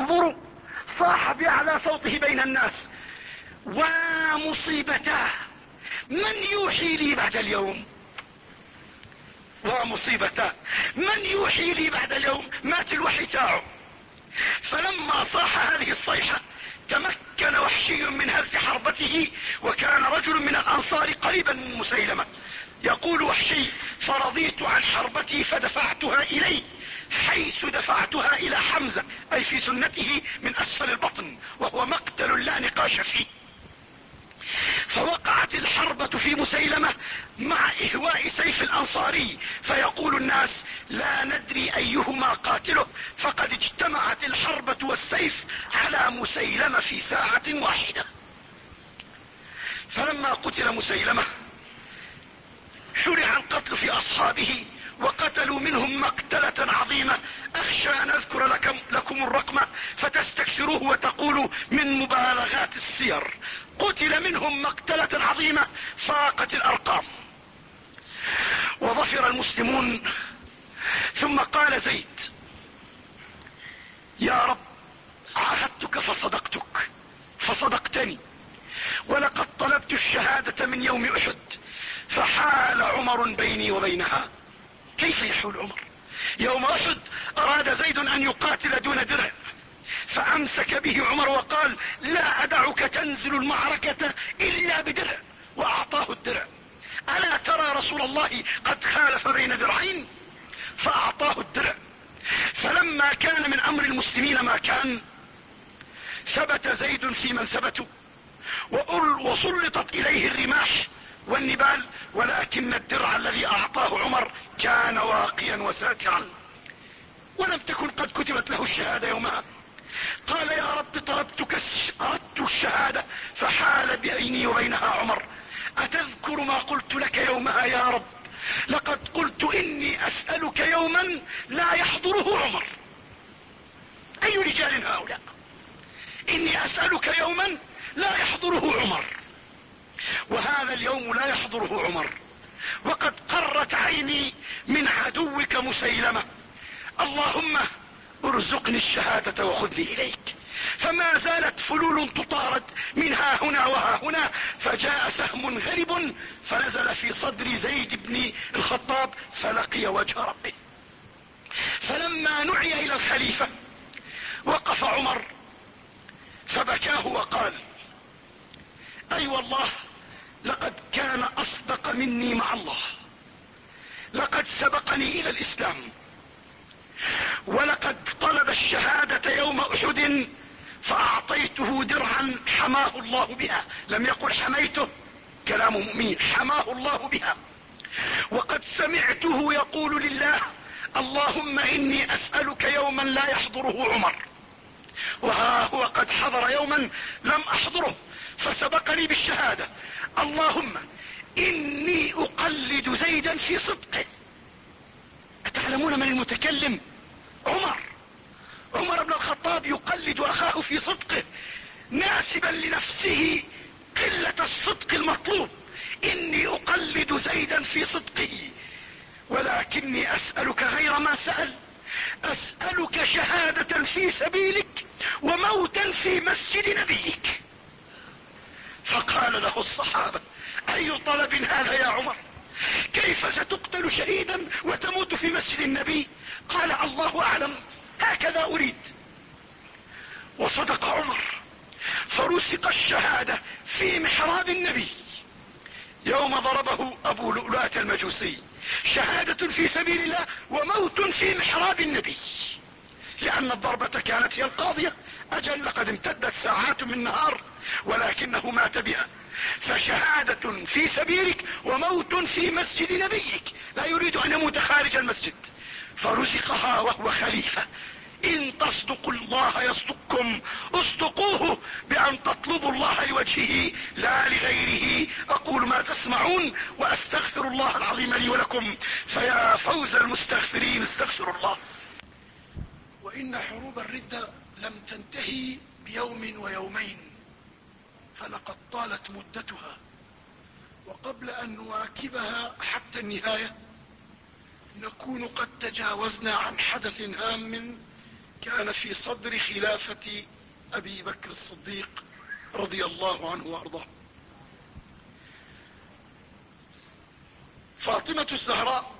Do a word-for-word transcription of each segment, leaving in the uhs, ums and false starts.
انظروا، صاح بأعلى صوته بين الناس: ومصيبتاه، من يوحي لي بعد اليوم؟ ومصيبتاه، من يوحي لي بعد اليوم؟ مات الوحي تاعه. فلما صاح هذه الصيحة تمكن وحشي من هز حربته، وكان رجل من الأنصار قريبا من مسيلمة. يقول وحشي: فرضيت عن حربتي فدفعتها إليه، حيث دفعتها إلى حمزة، أي في سنته من أسفل البطن، وهو مقتل لا نقاش فيه. فوقعت الحربة في مسيلمة مع إهواء سيف الأنصاري، فيقول الناس: لا ندري أيهما قاتله، فقد اجتمعت الحربة والسيف على مسيلمة في ساعة واحدة. فلما قتل مسيلمة شرع القتل في أصحابه، وقتلوا منهم مقتلة عظيمة. أخشى أن أذكر لكم, لكم الرقم فتستكثروه وتقولوا من مبالغات السير. قتل منهم مقتلة عظيمة فاقت الأرقام، وظفر المسلمون. ثم قال زيد: يا رب، عاهدتك فصدقتك فصدقتني، ولقد طلبت الشهادة من يوم أحد، فحال عمر بيني وبينها. كيف يحول عمر؟ يوم أحد أراد زيد أن يقاتل دون درع، فأمسك به عمر وقال: لا أدعك تنزل المعركة إلا بدرع، وأعطاه الدرع. ألا ترى رسول الله قد خالف بين درعين؟ فأعطاه الدرع. فلما كان من أمر المسلمين ما كان، ثبت زيد في من ثبتوا، وسلطت إليه الرماح والنبال، ولكن الدرع الذي أعطاه عمر كان واقيا وساترا، ولم تكن قد كتبت له الشهادة يومها. قال: يا رب، طلبتك أردت الشهادة فحال بيني وبينها عمر. أتذكر ما قلت لك يومها يا رب؟ لقد قلت: إني أسألك يوما لا يحضره عمر. أي رجال هؤلاء؟ إني أسألك يوما لا يحضره عمر، وهذا اليوم لا يحضره عمر، وقد قرت عيني من عدوك مسيلمة. اللهم ارزقني الشهادة وخذني إليك. فما زالت فلول تطارد من ها هنا وها هنا، فجاء سهم غرب فنزل في صدر زيد بن الخطاب فلقي وجه ربه. فلما نعي إلى الخليفة وقف عمر فبكاه وقال: أي والله، لقد كان أصدق مني مع الله، لقد سبقني إلى الإسلام، ولقد طلب الشهادة يوم أحد فأعطيته درعا حماه الله بها. لم يقل حميته، كلام مؤمن، حماه الله بها. وقد سمعته يقول لله: اللهم إني أسألك يوما لا يحضره عمر، وها هو قد حضر يوما لم أحضره فسبقني بالشهادة. اللهم إني أقلد زيدا في صدقه. أتعلمون من المتكلم؟ عمر عمر بن الخطاب يقلد أخاه في صدقه، ناسبا لنفسه قلة الصدق المطلوب. إني أقلد زيدا في صدقه، ولكني أسألك غير ما سأل، أسألك شهادة في سبيلك وموتا في مسجد نبيك. فقال له الصحابة: أي طلب هذا يا عمر؟ كيف ستقتل شهيدا وتموت في مسجد النبي؟ قال: الله أعلم، هكذا أريد. وصدق عمر، فرسق الشهادة في محراب النبي يوم ضربه أبو لؤلؤة المجوسي، شهادة في سبيل الله وموت في محراب النبي، لأن الضربة كانت هي القاضية. أجل، لقد امتدت ساعات من نهار ولكنه مات بها. فشهادة في سبيلك وموت في مسجد نبيك، لا يريد أن يموت خارج المسجد. فرزقها وهو خليفة. إن تصدقوا الله يصدقكم، اصدقوه بأن تطلبوا الله لوجهه لا لغيره. أقول ما تسمعون وأستغفر الله العظيم لي ولكم، فيا فوز المستغفرين، استغفر الله. وإن حروب الردة لم تنتهي بيوم ويومين، فلقد طالت مدتها، وقبل أن نواكبها حتى النهاية نكون قد تجاوزنا عن حدث هام كان في صدر خلافة ابي بكر الصديق رضي الله عنه وارضاه. فاطمة الزهراء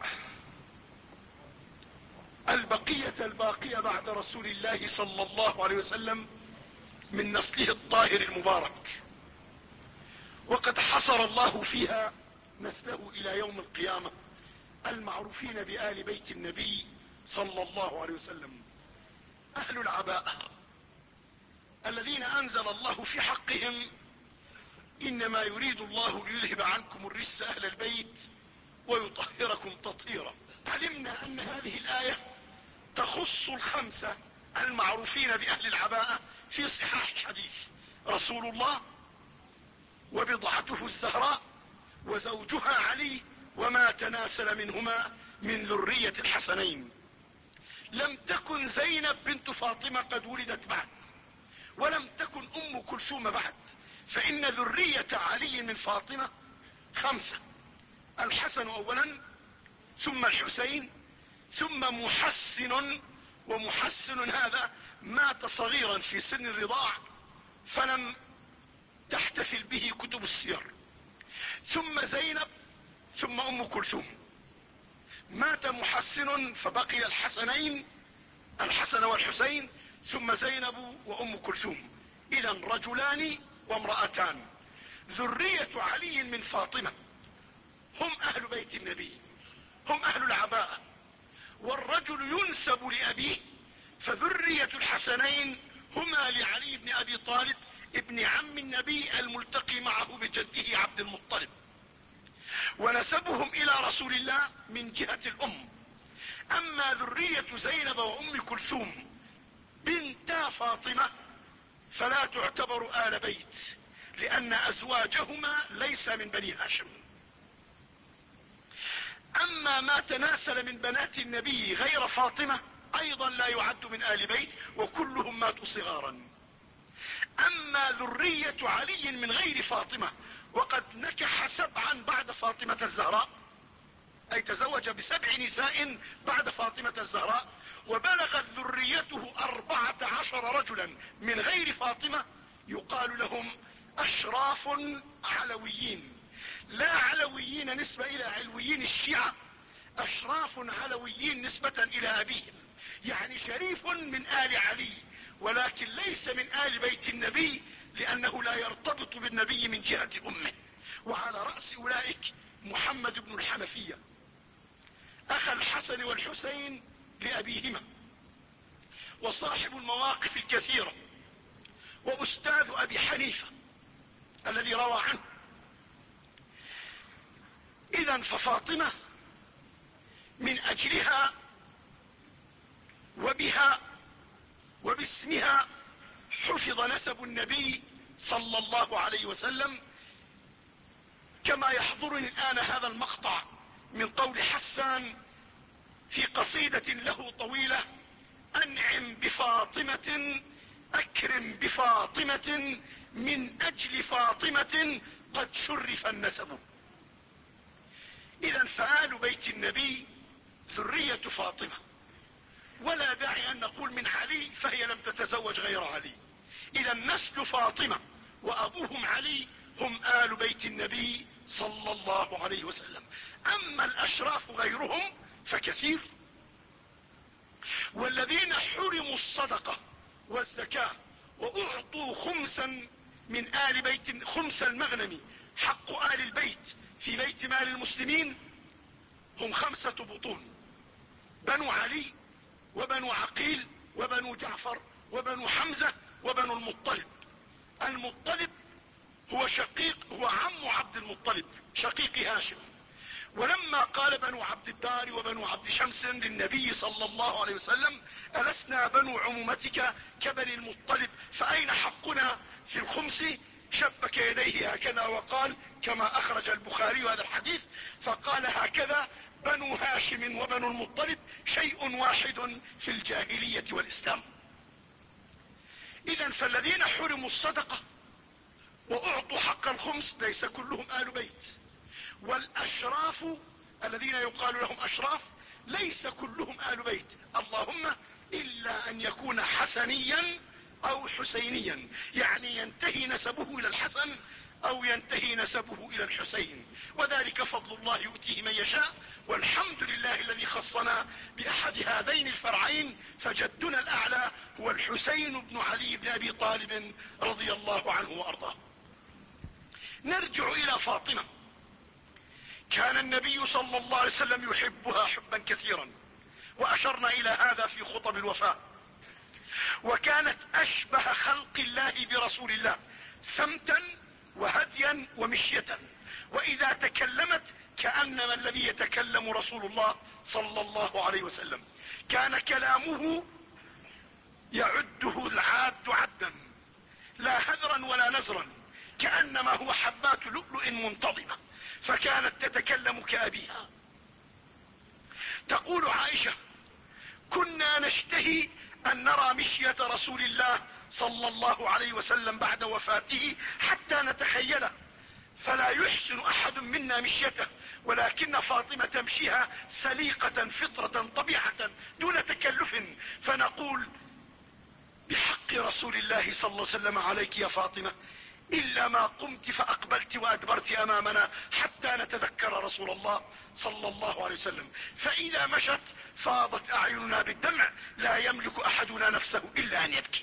البقية الباقية بعد رسول الله صلى الله عليه وسلم من نسله الطاهر المبارك، وقد حصر الله فيها نسله الى يوم القيامة المعروفين بآل بيت النبي صلى الله عليه وسلم. اهل العباءة الذين انزل الله في حقهم انما يريد الله ليذهب عنكم الرجس اهل البيت ويطهركم تطهيرا. علمنا ان هذه الآية تخص الخمسة المعروفين بأهل العباءة في صحاح الحديث: رسول الله، وبضعته الزهراء، وزوجها علي، وما تناسل منهما من ذرية الحسنين. لم تكن زينب بنت فاطمة قد ولدت بعد، ولم تكن ام كلثوم بعد، فان ذرية علي من فاطمة خمسة: الحسن اولا، ثم الحسين، ثم محسن، ومحسن هذا مات صغيرا في سن الرضاع فلم تحتفل به كتب السير، ثم زينب، ثم ام كلثوم. مات محسن فبقي الحسنين، الحسن والحسين، ثم زينب وام كلثوم. اذا رجلان وامرأتان. ذرية علي من فاطمة هم اهل بيت النبي، هم اهل العباءة. والرجل ينسب لابيه، فذرية الحسنين هما لعلي بن ابي طالب ابن عم النبي الملتقي معه بجده عبد المطلب، ونسبهم الى رسول الله من جهة الام. اما ذرية زينب وام كلثوم بنتا فاطمة فلا تعتبر آل بيت، لان ازواجهما ليس من بني هاشم. اما ما تناسل من بنات النبي غير فاطمة ايضا لا يعد من آل بيت، وكلهم ماتوا صغارا. اما ذرية علي من غير فاطمة، وقد نكح سبعا بعد فاطمة الزهراء، اي تزوج بسبع نساء بعد فاطمة الزهراء، وبلغت ذريته اربعة عشر رجلا من غير فاطمة، يقال لهم اشراف علويين. لا علويين نسبة الى علويين الشيعة، اشراف علويين نسبة الى ابيهم، يعني شريف من آل علي ولكن ليس من آل بيت النبي، لانه لا يرتبط بالنبي من جهة امه. وعلى رأس اولئك محمد بن الحنفية اخ الحسن والحسين لابيهما، وصاحب المواقف الكثيرة، واستاذ ابي حنيفة الذي روى عنه. اذا ففاطمة من اجلها وبها وباسمها حفظ نسب النبي صلى الله عليه وسلم، كما يحضرني الان هذا المقطع من قول حسان في قصيدة له طويلة: انعم بفاطمة اكرم بفاطمة من اجل فاطمة قد شرف النسب. اذا فآل بيت النبي ذرية فاطمة، ولا داعي ان نقول من علي فهي لم تتزوج غير علي. اذا نسل فاطمة وابوهم علي هم آل بيت النبي صلى الله عليه وسلم. اما الاشراف غيرهم فكثير. والذين حرموا الصدقة والزكاة واعطوا خمسا من آل بيت، خمس المغنم حق آل البيت في بيت مال المسلمين، هم خمسة بطون: بنو علي، وبنو عقيل، وبنو جعفر، وبنو حمزة، وبنو المطلب. المطلب هو شقيق، هو عم عبد المطلب شقيق هاشم. ولما قال بنو عبد الدار وبنو عبد شمس للنبي صلى الله عليه وسلم: ألسنا بنو عمومتك كبني المطلب فأين حقنا في الخمس؟ شبك يديه هكذا وقال كما اخرج البخاري هذا الحديث، فقال: هكذا بنو هاشم وبنو المطلب شيء واحد في الجاهلية والاسلام. اذا فالذين حرموا الصدقة واعطوا حق الخمس ليس كلهم آل بيت. والاشراف الذين يقال لهم اشراف ليس كلهم آل بيت، اللهم الا إما أن يكون حسنيا أو حسينيا، يعني ينتهي نسبه إلى الحسن أو ينتهي نسبه إلى الحسين، وذلك فضل الله يؤتيه من يشاء. والحمد لله الذي خصنا بأحد هذين الفرعين، فجدنا الأعلى هو الحسين بن علي بن أبي طالب رضي الله عنه وأرضاه. نرجع إلى فاطمة. كان النبي صلى الله عليه وسلم يحبها حبا كثيرا، وأشرنا إلى هذا في خطب الوفاة. وكانت أشبه خلق الله برسول الله سمتا وهديا ومشية، وإذا تكلمت كأنما الذي يتكلم رسول الله صلى الله عليه وسلم. كان كلامه يعده العاد عدا، لا هذرا ولا نزرا، كأنما هو حبات لؤلؤ منتظمة، فكانت تتكلم كأبيها. تقول عائشة: كنا نشتهي أن نرى مشية رسول الله صلى الله عليه وسلم بعد وفاته حتى نتخيله، فلا يحسن أحد منا مشيته، ولكن فاطمة تمشيها سليقة فطرة طبيعة دون تكلف. فنقول بحق رسول الله صلى الله عليه وسلم: عليك يا فاطمة، إلا ما قمت فأقبلت وأدبرت أمامنا حتى نتذكر رسول الله صلى الله عليه وسلم. فإذا مشت فاضت أعيننا بالدمع، لا يملك أحدنا نفسه إلا أن يبكي.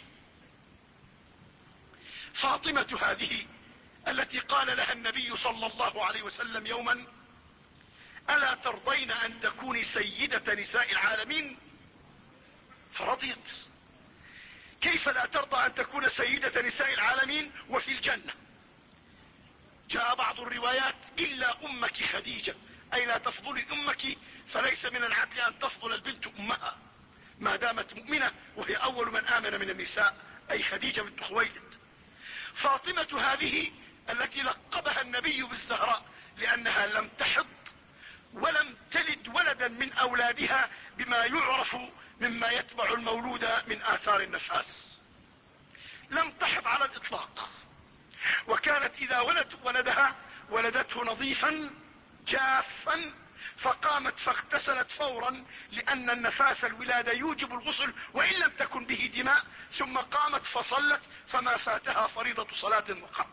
فاطمة هذه التي قال لها النبي صلى الله عليه وسلم يوما: ألا ترضين أن تكوني سيدة نساء العالمين؟ فرضيت. كيف لا ترضى أن تكون سيدة نساء العالمين وفي الجنة؟ جاء بعض الروايات: إلا أمك خديجة، أي لا تفضلي أمك، فليس من العدل أن تفضل البنت أمها ما دامت مؤمنة، وهي أول من آمن من النساء، أي خديجة بنت خويلد. فاطمة هذه التي لقبها النبي بالزهراء لأنها لم تحض ولم تلد ولدا من أولادها بما يعرف مما يتبع المولود من آثار النفاس، لم تحض على الإطلاق، وكانت إذا ولدت ولدها ولدته نظيفا جافا، فقامت فاغتسلت فورا، لأن النفاس الولادة يوجب الغسل وإن لم تكن به دماء، ثم قامت فصلت، فما فاتها فريضة صلاة وقط،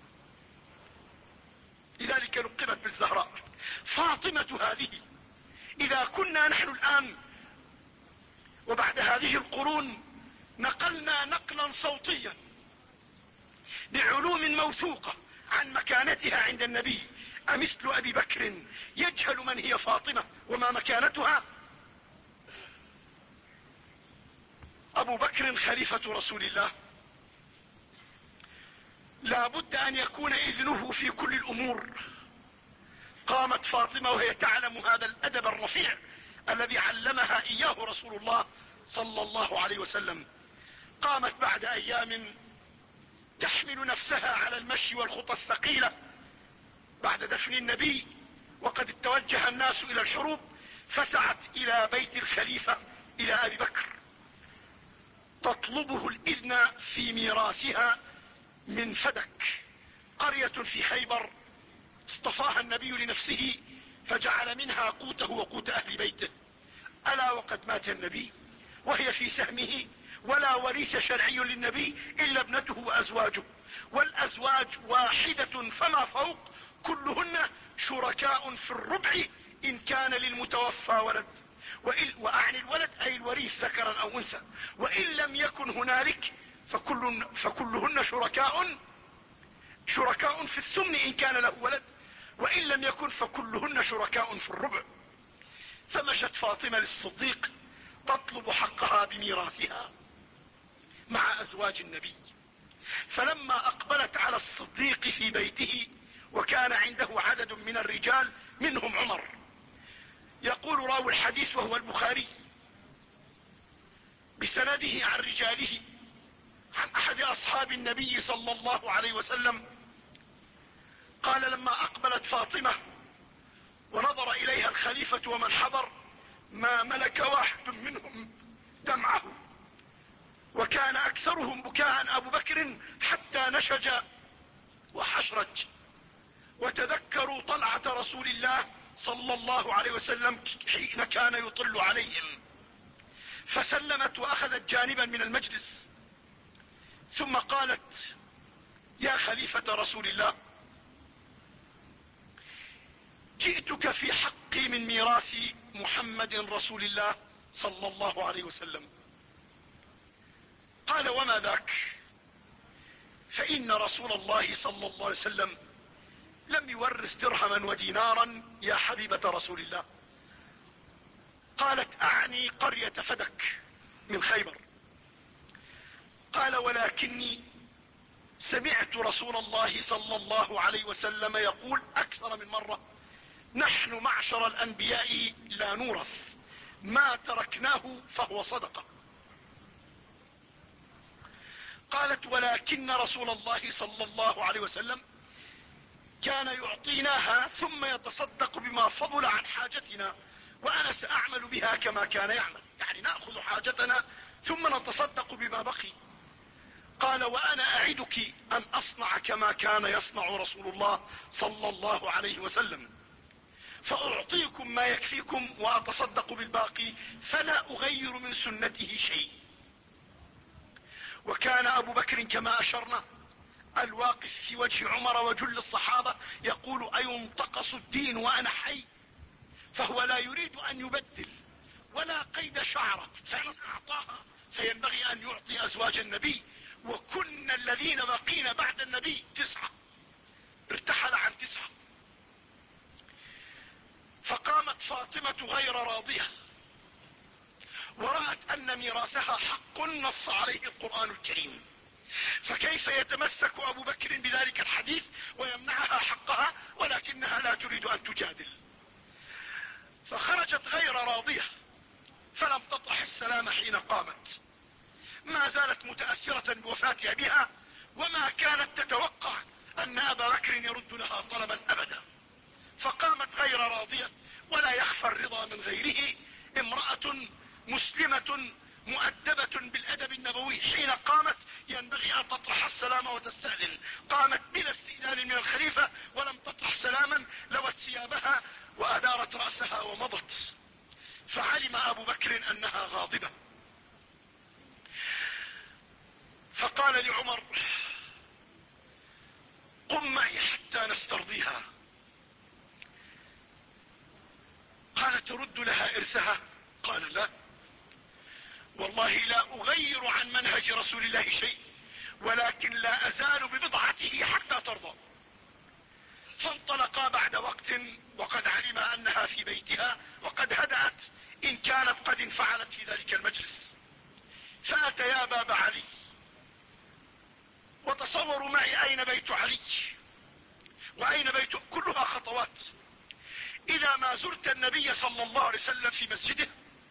لذلك لقبت بالزهراء. فاطمة هذه إذا كنا نحن الآن وبعد هذه القرون نقلنا نقلا صوتيا بعلوم موثوقة عن مكانتها عند النبي، أمثل أبي بكر يجهل من هي فاطمة وما مكانتها؟ أبو بكر خليفة رسول الله، لا بد أن يكون إذنه في كل الأمور. قامت فاطمة وهي تعلم هذا الأدب الرفيع الذي علمها إياه رسول الله صلى الله عليه وسلم. قامت بعد أيام تحمل نفسها على المشي والخطى الثقيلة بعد دفن النبي، وقد توجه الناس إلى الحروب، فسعت إلى بيت الخليفة إلى أبي بكر تطلبه الإذن في ميراثها من فدك، قرية في خيبر اصطفاها النبي لنفسه فجعل منها قوته وقوت أهل بيته. ألا وقد مات النبي وهي في سهمه، ولا وريث شرعي للنبي إلا ابنته وأزواجه، والأزواج واحدة فما فوق، كلهن شركاء في الربع إن كان للمتوفى ولد، وأعني الولد أي الوريث ذكرا أو أنثى، وإن لم يكن هنالك فكل فكلهن شركاء شركاء في الثمن إن كان له ولد، وإن لم يكن فكلهن شركاء في الربع. فمشت فاطمة للصديق تطلب حقها بميراثها مع أزواج النبي، فلما أقبلت على الصديق في بيته وكان عنده عدد من الرجال منهم عمر، يقول راوي الحديث وهو البخاري بسنده عن رجاله عن أحد أصحاب النبي صلى الله عليه وسلم قال: لما أقبلت فاطمة ونظر إليها الخليفة ومن حضر ما ملك واحد منهم دمعه، وكان أكثرهم بكاء أبو بكر حتى نشج وحشرج، وتذكروا طلعة رسول الله صلى الله عليه وسلم حين كان يطل عليهم. فسلمت واخذت جانبا من المجلس، ثم قالت: يا خليفة رسول الله، جئتك في حقي من ميراث محمد رسول الله صلى الله عليه وسلم. قال: وما ذاك؟ فإن رسول الله صلى الله عليه وسلم لم يورث درهما ودينارا يا حبيبة رسول الله. قالت: أعني قرية فدك من خيبر. قال: ولكني سمعت رسول الله صلى الله عليه وسلم يقول أكثر من مرة: نحن معشر الأنبياء لا نورث، ما تركناه فهو صدقة. قالت: ولكن رسول الله صلى الله عليه وسلم كان يعطيناها ثم يتصدق بما فضل عن حاجتنا، وأنا سأعمل بها كما كان يعمل، يعني نأخذ حاجتنا ثم نتصدق بما بقي. قال: وأنا أعدك أن أصنع كما كان يصنع رسول الله صلى الله عليه وسلم، فأعطيكم ما يكفيكم وأتصدق بالباقي، فلا أغير من سنته شيء. وكان أبو بكر كما أشرنا الواقف في وجه عمر وجل الصحابة يقول: أينتقص الدين وأنا حي؟ فهو لا يريد أن يبدل ولا قيد شعرة، فإن أعطاها فينبغي أن يعطي أزواج النبي، وكنا الذين بقين بعد النبي تسعة، ارتحل عن تسعة. فقامت فاطمة غير راضية ورأت أن ميراثها حق نص عليه القرآن الكريم، فكيف يتمسك أبو بكر بذلك الحديث ويمنعها حقها، ولكنها لا تريد أن تجادل، فخرجت غير راضية فلم تطرح السلام حين قامت، ما زالت متأثرة بوفاة أبيها، وما كانت تتوقع أن أبا بكر يرد لها طلبا أبدا. فقامت غير راضية، ولا يخفى الرضا من غيره. امرأة مسلمة مؤدبة بالأدب النبوي حين قامت ينبغي أن تطرح السلام وتستأذن، قامت بلا استئذان من الخليفة ولم تطرح سلاما، لوت ثيابها وأدارت رأسها ومضت. فعلم أبو بكر أنها غاضبة، فقال لعمر: قم معي حتى نسترضيها. قال: ترد لها إرثها؟ قال: لا، والله لا أغير عن منهج رسول الله شيء، ولكن لا أزال ببضعته حتى ترضى. فانطلقا بعد وقت وقد علم أنها في بيتها وقد هدأت، إن كانت قد انفعلت في ذلك المجلس. فأتيا باب علي، وتصوروا معي أين بيت علي وأين بيت، كلها خطوات. إذا ما زرت النبي صلى الله عليه وسلم في مسجده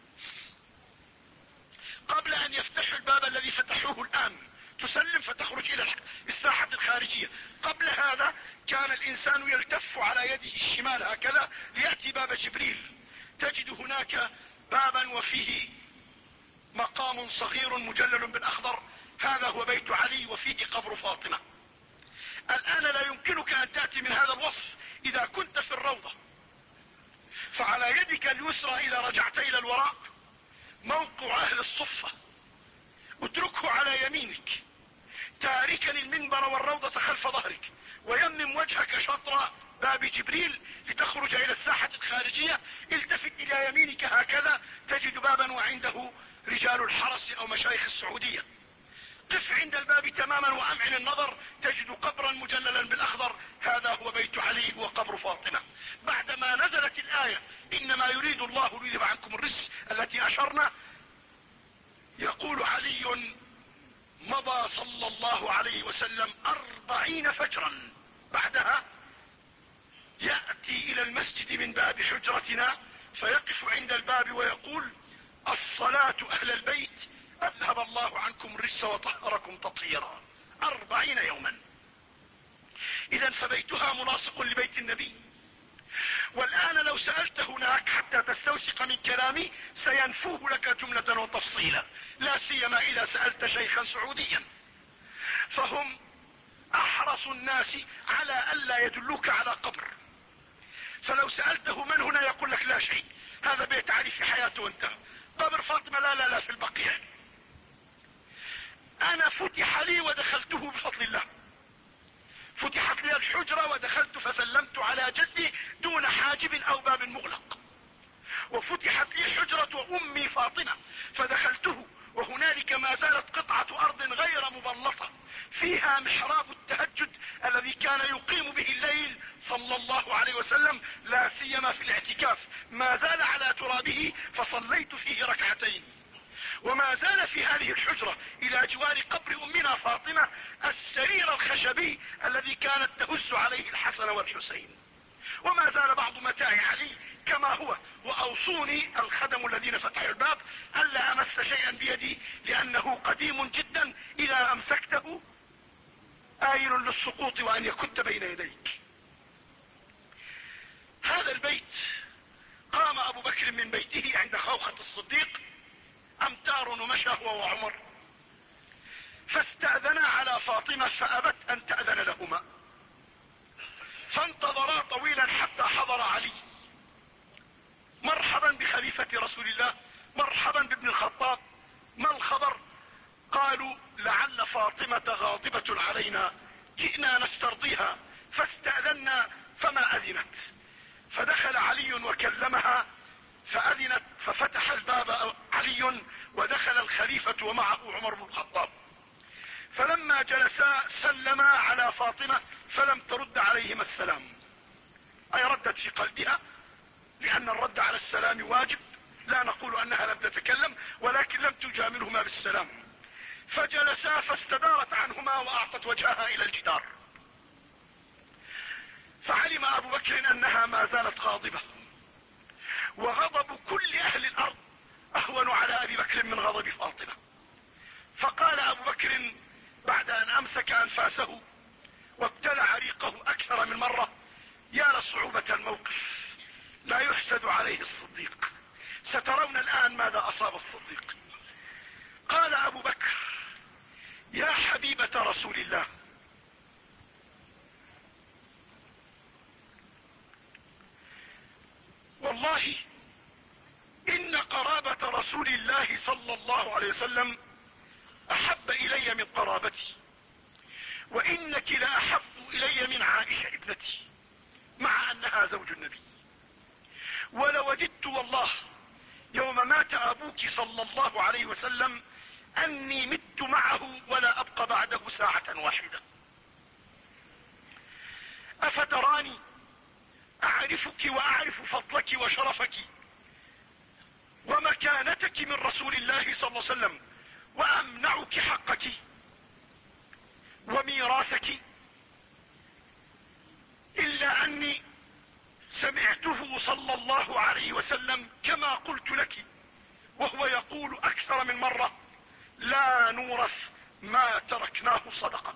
قبل أن يفتحوا الباب الذي فتحوه الآن، تسلم فتخرج إلى الساحة الخارجية. قبل هذا كان الإنسان يلتف على يده الشمال هكذا ليأتي باب جبريل، تجد هناك بابا وفيه مقام صغير مجلل بالأخضر، هذا هو بيت علي وفيه قبر فاطمة. الآن لا يمكنك أن تأتي من هذا الوصف إذا كنت في الروضة. فعلى يدك اليسرى إذا رجعت إلى الوراء موقع أهل الصفة، اتركه على يمينك تاركا المنبر والروضة خلف ظهرك، ويمم وجهك شطر باب جبريل لتخرج إلى الساحة الخارجية. التفت إلى يمينك هكذا تجد بابا وعنده رجال الحرس أو مشايخ السعودية. قف عند الباب تماما وأمعن النظر تجد قبرا مجللا بالأخضر، هذا هو بيت علي وقبر فاطمة. بعدما نزلت الآية إنما يريد الله ليذهب عنكم الرجس التي أشرنا، يقول علي: مضى صلى الله عليه وسلم أربعين فجرا، بعدها يأتي إلى المسجد من باب حجرتنا فيقف عند الباب ويقول: الصلاة أهل البيت أذهب الله عنكم الرجس وطهركم تطهيرا. أربعين يوما. إذا فبيتها ملاصق لبيت النبي. والآن لو سألت هناك حتى تستوثق من كلامي سينفوه لك جملة وتفصيلا، لا سيما إذا سألت شيخا سعوديا، فهم أحرص الناس على ألا يدلوك على قبر. فلو سألته من هنا يقول لك لا شيء، هذا بيت علي في حياته وانتهى. قبر فاطمة؟ لا لا لا، في البقيع. انا فتح لي ودخلته بفضل الله، فتحت لي الحجرة ودخلت فسلمت على جدي دون حاجب او باب مغلق، وفتحت لي حجرة امي فاطمة فدخلته، وهنالك ما زالت قطعة ارض غير مبلطة فيها محراب التهجد الذي كان يقيم به الليل صلى الله عليه وسلم، لا سيما في الاعتكاف، ما زال على ترابه فصليت فيه ركعتين. وما زال في هذه الحجرة الى جوار قبر امنا فاطمة السرير الخشبي الذي كانت تهز عليه الحسن والحسين، وما زال بعض متاع علي كما هو. واوصوني الخدم الذين فتحوا الباب الا امس شيئا بيدي لانه قديم جدا، اذا امسكته آيل للسقوط وان يكت بين يديك. هذا البيت قام ابو بكر من بيته عند خوخة الصديق امتار ومشى هو وعمر، فاستأذنا على فاطمة فابت ان تأذن لهما، فانتظرا طويلا حتى حضر علي. مرحبا بخليفة رسول الله، مرحبا بابن الخطاب، ما الخبر؟ قالوا لعل فاطمة غاضبة علينا، جئنا نسترضيها فاستأذنا فما اذنت. فدخل علي وكلمها فاذنت، ففتح الباب علي ودخل الخليفة ومعه عمر بن الخطاب. فلما جلسا سلما على فاطمة فلم ترد عليهما السلام، اي ردت في قلبها، لان الرد على السلام واجب، لا نقول انها لم تتكلم ولكن لم تجاملهما بالسلام. فجلسا فاستدارت عنهما واعطت وجهها الى الجدار، فعلم ابو بكر انها ما زالت غاضبة، وغضب كل اهل الارض اهون على ابي بكر من غضب فاطمة. فقال ابو بكر بعد ان امسك انفاسه وابتلع ريقه اكثر من مرة: يا لصعوبة الموقف، لا يحسد عليه الصديق، سترون الان ماذا اصاب الصديق. قال ابو بكر: يا حبيبة رسول الله، والله ان قرابة رسول الله صلى الله عليه وسلم احب الي من قرابتي، وانك لاحب الي من عائشة ابنتي، مع انها زوج النبي. ولوددت والله يوم مات ابوك صلى الله عليه وسلم اني مت معه ولا ابقى بعده ساعة واحدة. افتراني اعرفك واعرف فضلك وشرفك ومكانتك من رسول الله صلى الله عليه وسلم، وامنعك حقك وميراثك، الا اني سمعته صلى الله عليه وسلم كما قلت لك وهو يقول اكثر من مرة: لا نورث ما تركناه صدقة.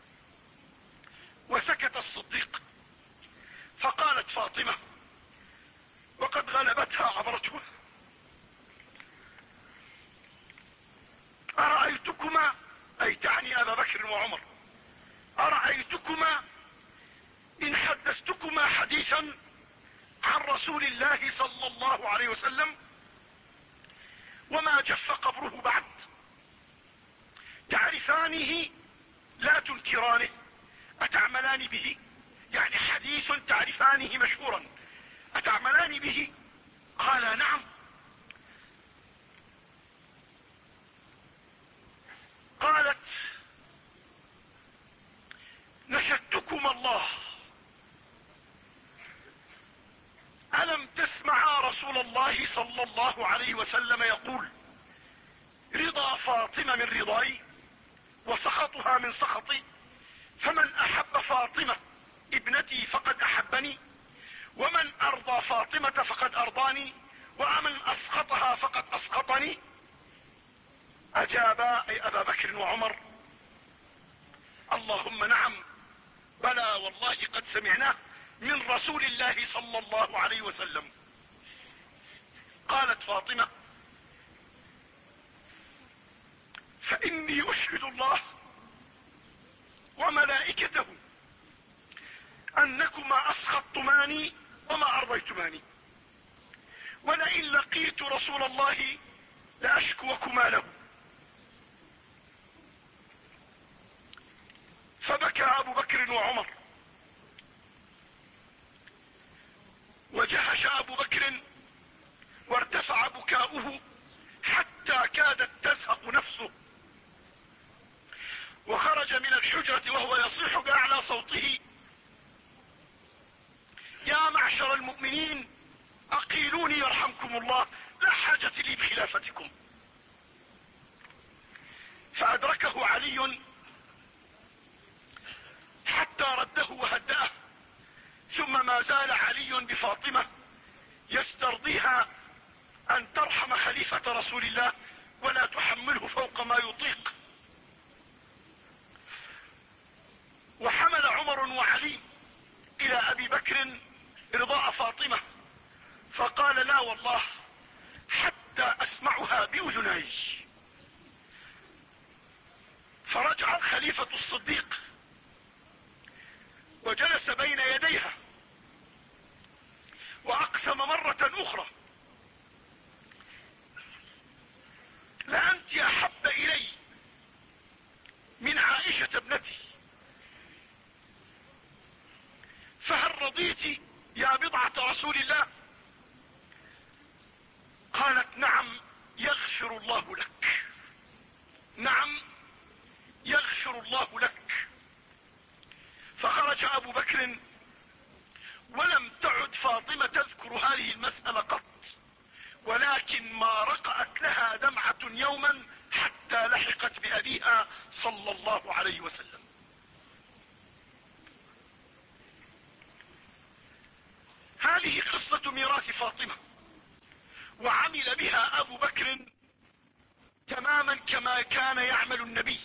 وسكت الصديق. فقالت فاطمة وقد غلبتها عبرتها: أرأيتكما، أي تعني أبا بكر وعمر، أرأيتكما إن حدثتكما حديثا عن رسول الله صلى الله عليه وسلم وما جف قبره بعد، تعرفانه لا تنكرانه، أتعملان به؟ يعني حديث تعرفانه مشهورا أتعملان به؟ قال: نعم. قالت: نشدتكما الله، ألم تسمعا رسول الله صلى الله عليه وسلم يقول: رضا فاطمة من رضاي وسخطها من سخطي، فمن أحب فاطمة ابنتي فقد أحبني، ومن أرضى فاطمة فقد أرضاني، ومن أسخطها فقد أسخطني. أجابا أي أبا بكر وعمر: اللهم نعم، بلى والله قد سمعناه من رسول الله صلى الله عليه وسلم. قالت فاطمة: فإني أشهد الله وملائكته أنكما أسخطتماني وما أرضيتماني، ولئن لقيت رسول الله لأشكوكما له. فبكى أبو بكر وعمر، وجهش أبو بكر وارتفع بكاؤه حتى كادت تزهق نفسه، وخرج من الحجرة وهو يصيح بأعلى صوته: يا معشر المؤمنين أقيلوني يرحمكم الله، لا حاجة لي بخلافتكم. فأدركه علي حتى رده وهدأه، ثم ما زال علي بفاطمة يسترضيها أن ترحم خليفة رسول الله ولا تحمله فوق ما يطيق. وحمل عمر وعلي إلى أبي بكر رضاء فاطمة، فقال: لا والله حتى أسمعها بأذني. فرجع الخليفة الصديق وجلس بين يديها، وأقسم مرة أخرى: لأنت أحب إلي من عائشة ابنتي، فهل رضيت يا بضعة رسول الله؟ قالت: نعم يغفر الله لك، نعم يغفر الله لك. فخرج أبو بكر، ولم تعد فاطمة تذكر هذه المسألة قط، ولكن ما رقأت لها دمعة يوما حتى لحقت بأبيها صلى الله عليه وسلم. هذه قصة ميراث فاطمة، وعمل بها أبو بكر تماما كما كان يعمل النبي.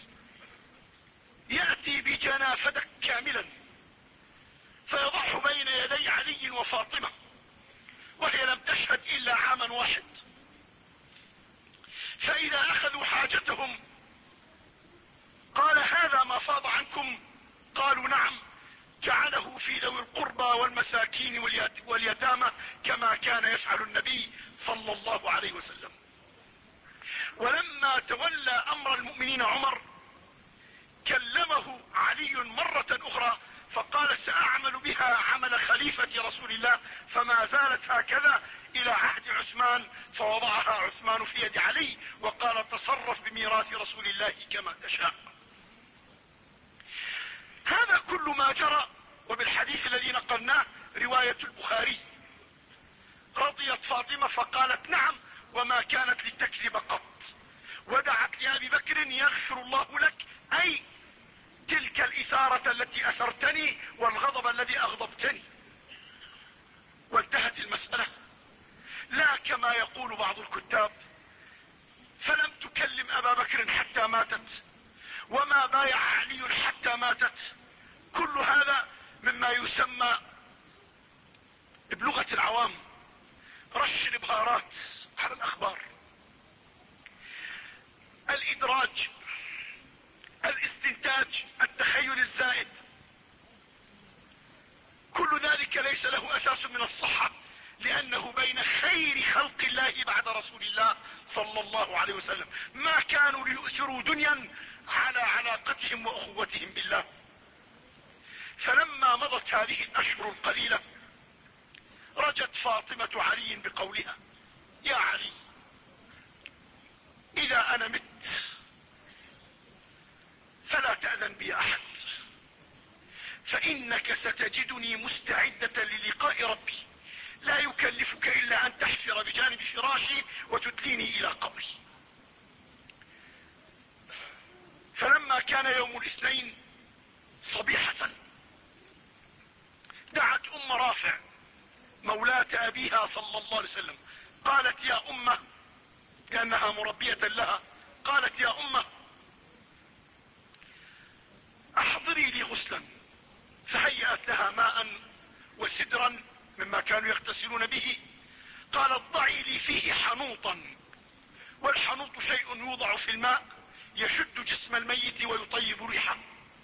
يأتي بجنافدك كاملا فيضعه بين يدي علي وفاطمة، وهي لم تشهد إلا عاما واحد. فإذا أخذوا حاجتهم قال: هذا ما فاض عنكم؟ قالوا: نعم. جعله في ذوي القربى والمساكين واليتامى كما كان يفعل النبي صلى الله عليه وسلم. ولما تولى أمر المؤمنين عمر كلمه علي مرة أخرى فقال: سأعمل بها عمل خليفة رسول الله. فما زالت هكذا إلى عهد عثمان، فوضعها عثمان في يد علي وقال: تصرف بميراث رسول الله كما تشاء. هذا كل ما جرى. وبالحديث الذي نقلناه رواية البخاري: رضيت فاطمة فقالت: نعم، وما كانت لتكذب قط. ودعت لأبي بكر: يغفر الله لك، أي تلك الإثارة التي أثرتني والغضب الذي أغضبتني. وانتهت المسألة. لا كما يقول بعض الكتاب: فلم تكلم أبا بكر حتى ماتت، وما بايع علي حتى ماتت. كل هذا مما يسمى بلغة العوام رش الابهارات على الأخبار، الإدراج، الاستنتاج، التخيل الزائد. كل ذلك ليس له أساس من الصحة، لأنه بين خير خلق الله بعد رسول الله صلى الله عليه وسلم. ما كانوا ليؤثروا دنيا على علاقتهم وأخوتهم بالله. فلما مضت هذه الأشهر القليلة رجت فاطمة علي بقولها: يا علي، إذا أنا مت فلا تأذن بي أحد، فإنك ستجدني مستعدة للقاء ربي، لا يكلفك إلا أن تحفر بجانب فراشي وتدليني إلى قبري. فلما كان يوم الاثنين صبيحة دعت أم رافع مولاة أبيها صلى الله عليه وسلم، قالت: يا أمه، كأنها مربية لها، قالت: يا أمه أحضري لي غسلا. فهيأت لها ماء وسدرا مما كانوا يغتسلون به. قالت: ضعي لي فيه حنوطا، والحنوط شيء يوضع في الماء يشد جسم الميت ويطيب ريحه.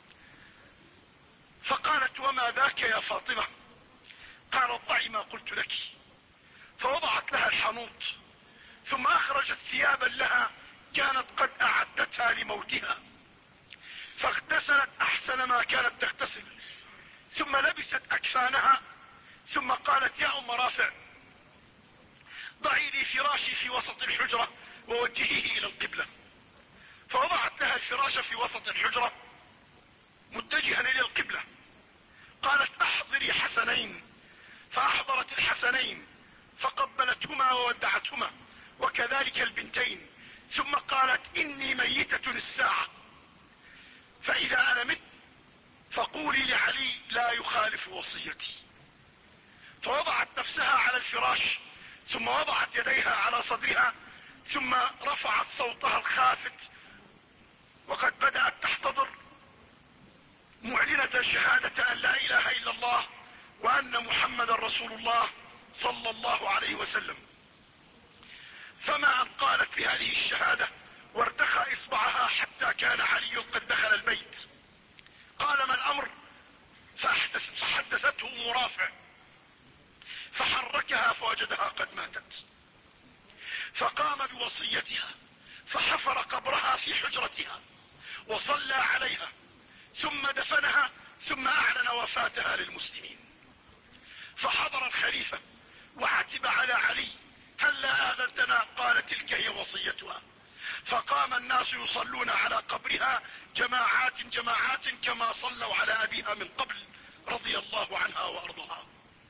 فقالت: وما ذاك يا فاطمة؟ قالت: ضعي ما قلت لك. فوضعت لها الحنوط، ثم اخرجت ثيابا لها كانت قد اعدتها لموتها، فاغتسلت احسن ما كانت تغتسل، ثم لبست اكفانها، ثم قالت يا ام رافع ضعي لي فراشي في وسط الحجرة ووجهيه الى القبلة. فوضعت لها الفراش في وسط الحجرة متجها الى القبلة. قالت احضري حسنين، فاحضرت الحسنين فقبلتهما وودعتهما، وكذلك البنتين، ثم قالت اني ميتة الساعة، فاذا انا مت فقولي لعلي لا يخالف وصيتي. فوضعت نفسها على الفراش، ثم وضعت يديها على صدرها، ثم رفعت صوتها الخافت وقد بدأت تحتضر، معلنة شهادة ان لا اله الا الله وان محمد رسول الله صلى الله عليه وسلم. فما ان قالت بهذه الشهادة وارتخى اصبعها حتى كان علي قد دخل البيت. قال ما الامر؟ فحدثته ام رافع، فحركها فوجدها قد ماتت، فقام بوصيتها فحفر قبرها في حجرتها وصلى عليها ثم دفنها، ثم اعلن وفاتها للمسلمين. فحضر الخليفة وعتب على علي هلا اذنتنا؟ قال تلك هي وصيتها. فقام الناس يصلون على قبرها جماعات جماعات كما صلوا على ابيها من قبل رضي الله عنها وارضاها.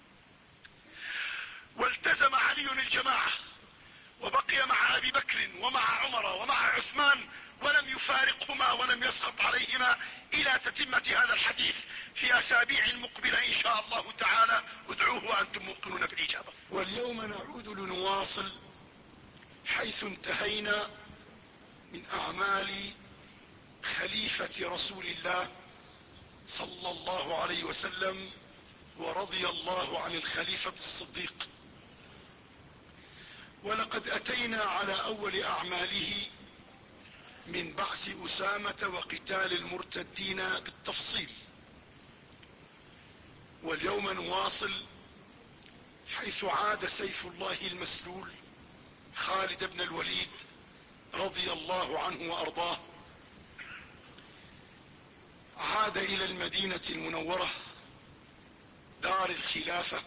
والتزم علي الجماعة وبقي مع ابي بكر ومع عمر ومع عثمان، ولم يفارقهما ولم يسخط عليهما الى تتمة هذا الحديث في اسابيع مقبلة ان شاء الله تعالى. ادعوه وانتم موقنون بالاجابة. واليوم نعود لنواصل حيث انتهينا من اعمال خليفة رسول الله صلى الله عليه وسلم، ورضي الله عن الخليفة الصديق. ولقد اتينا على اول اعماله من بعث اسامة وقتال المرتدين بالتفصيل، واليوم نواصل حيث عاد سيف الله المسلول خالد بن الوليد رضي الله عنه وارضاه، عاد الى المدينة المنورة دار الخلافة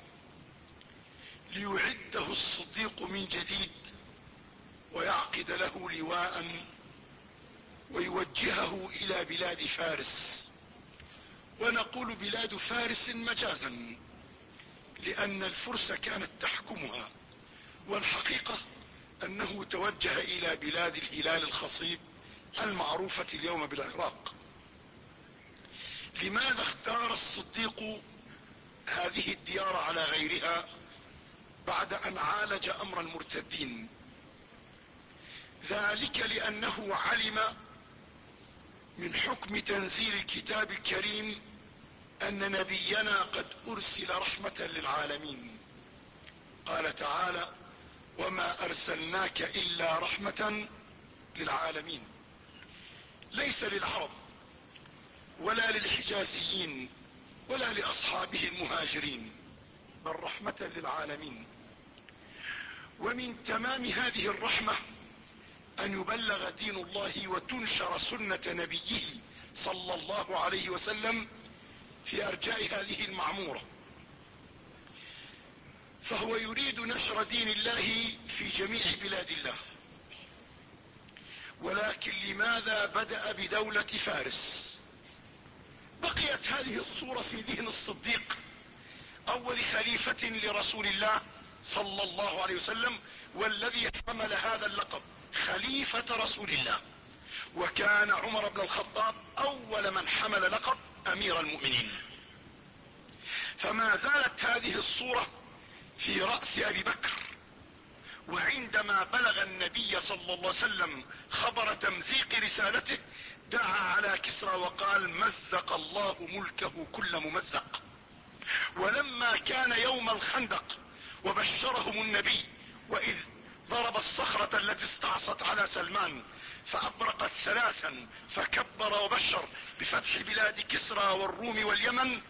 ليعده الصديق من جديد ويعقد له لواء ويوجهه الى بلاد فارس. ونقول بلاد فارس مجازا لان الفرس كانت تحكمها، والحقيقة انه توجه الى بلاد الهلال الخصيب المعروفة اليوم بالعراق. لماذا اختار الصديق هذه الديار على غيرها بعد ان عالج امر المرتدين؟ ذلك لانه علم من حكم تنزيل الكتاب الكريم ان نبينا قد ارسل رحمة للعالمين. قال تعالى وما ارسلناك الا رحمة للعالمين، ليس للعرب ولا للحجازيين ولا لاصحابه المهاجرين، بل رحمة للعالمين. ومن تمام هذه الرحمة ان يبلغ دين الله وتنشر سنة نبيه صلى الله عليه وسلم في ارجاء هذه المعمورة. فهو يريد نشر دين الله في جميع بلاد الله. ولكن لماذا بدأ بدولة فارس؟ بقيت هذه الصورة في ذهن الصديق اول خليفة لرسول الله صلى الله عليه وسلم، والذي حمل هذا اللقب خليفة رسول الله. وكان عمر بن الخطاب اول من حمل لقب امير المؤمنين. فما زالت هذه الصورة في رأس ابي بكر. وعندما بلغ النبي صلى الله عليه وسلم خبر تمزيق رسالته دعا على كسرى وقال مزق الله ملكه كل ممزق. ولما كان يوم الخندق وبشرهم النبي واذ ضرب الصخرة التي استعصت على سلمان فابرقت ثلاثا فكبر وبشر بفتح بلاد كسرى والروم واليمن،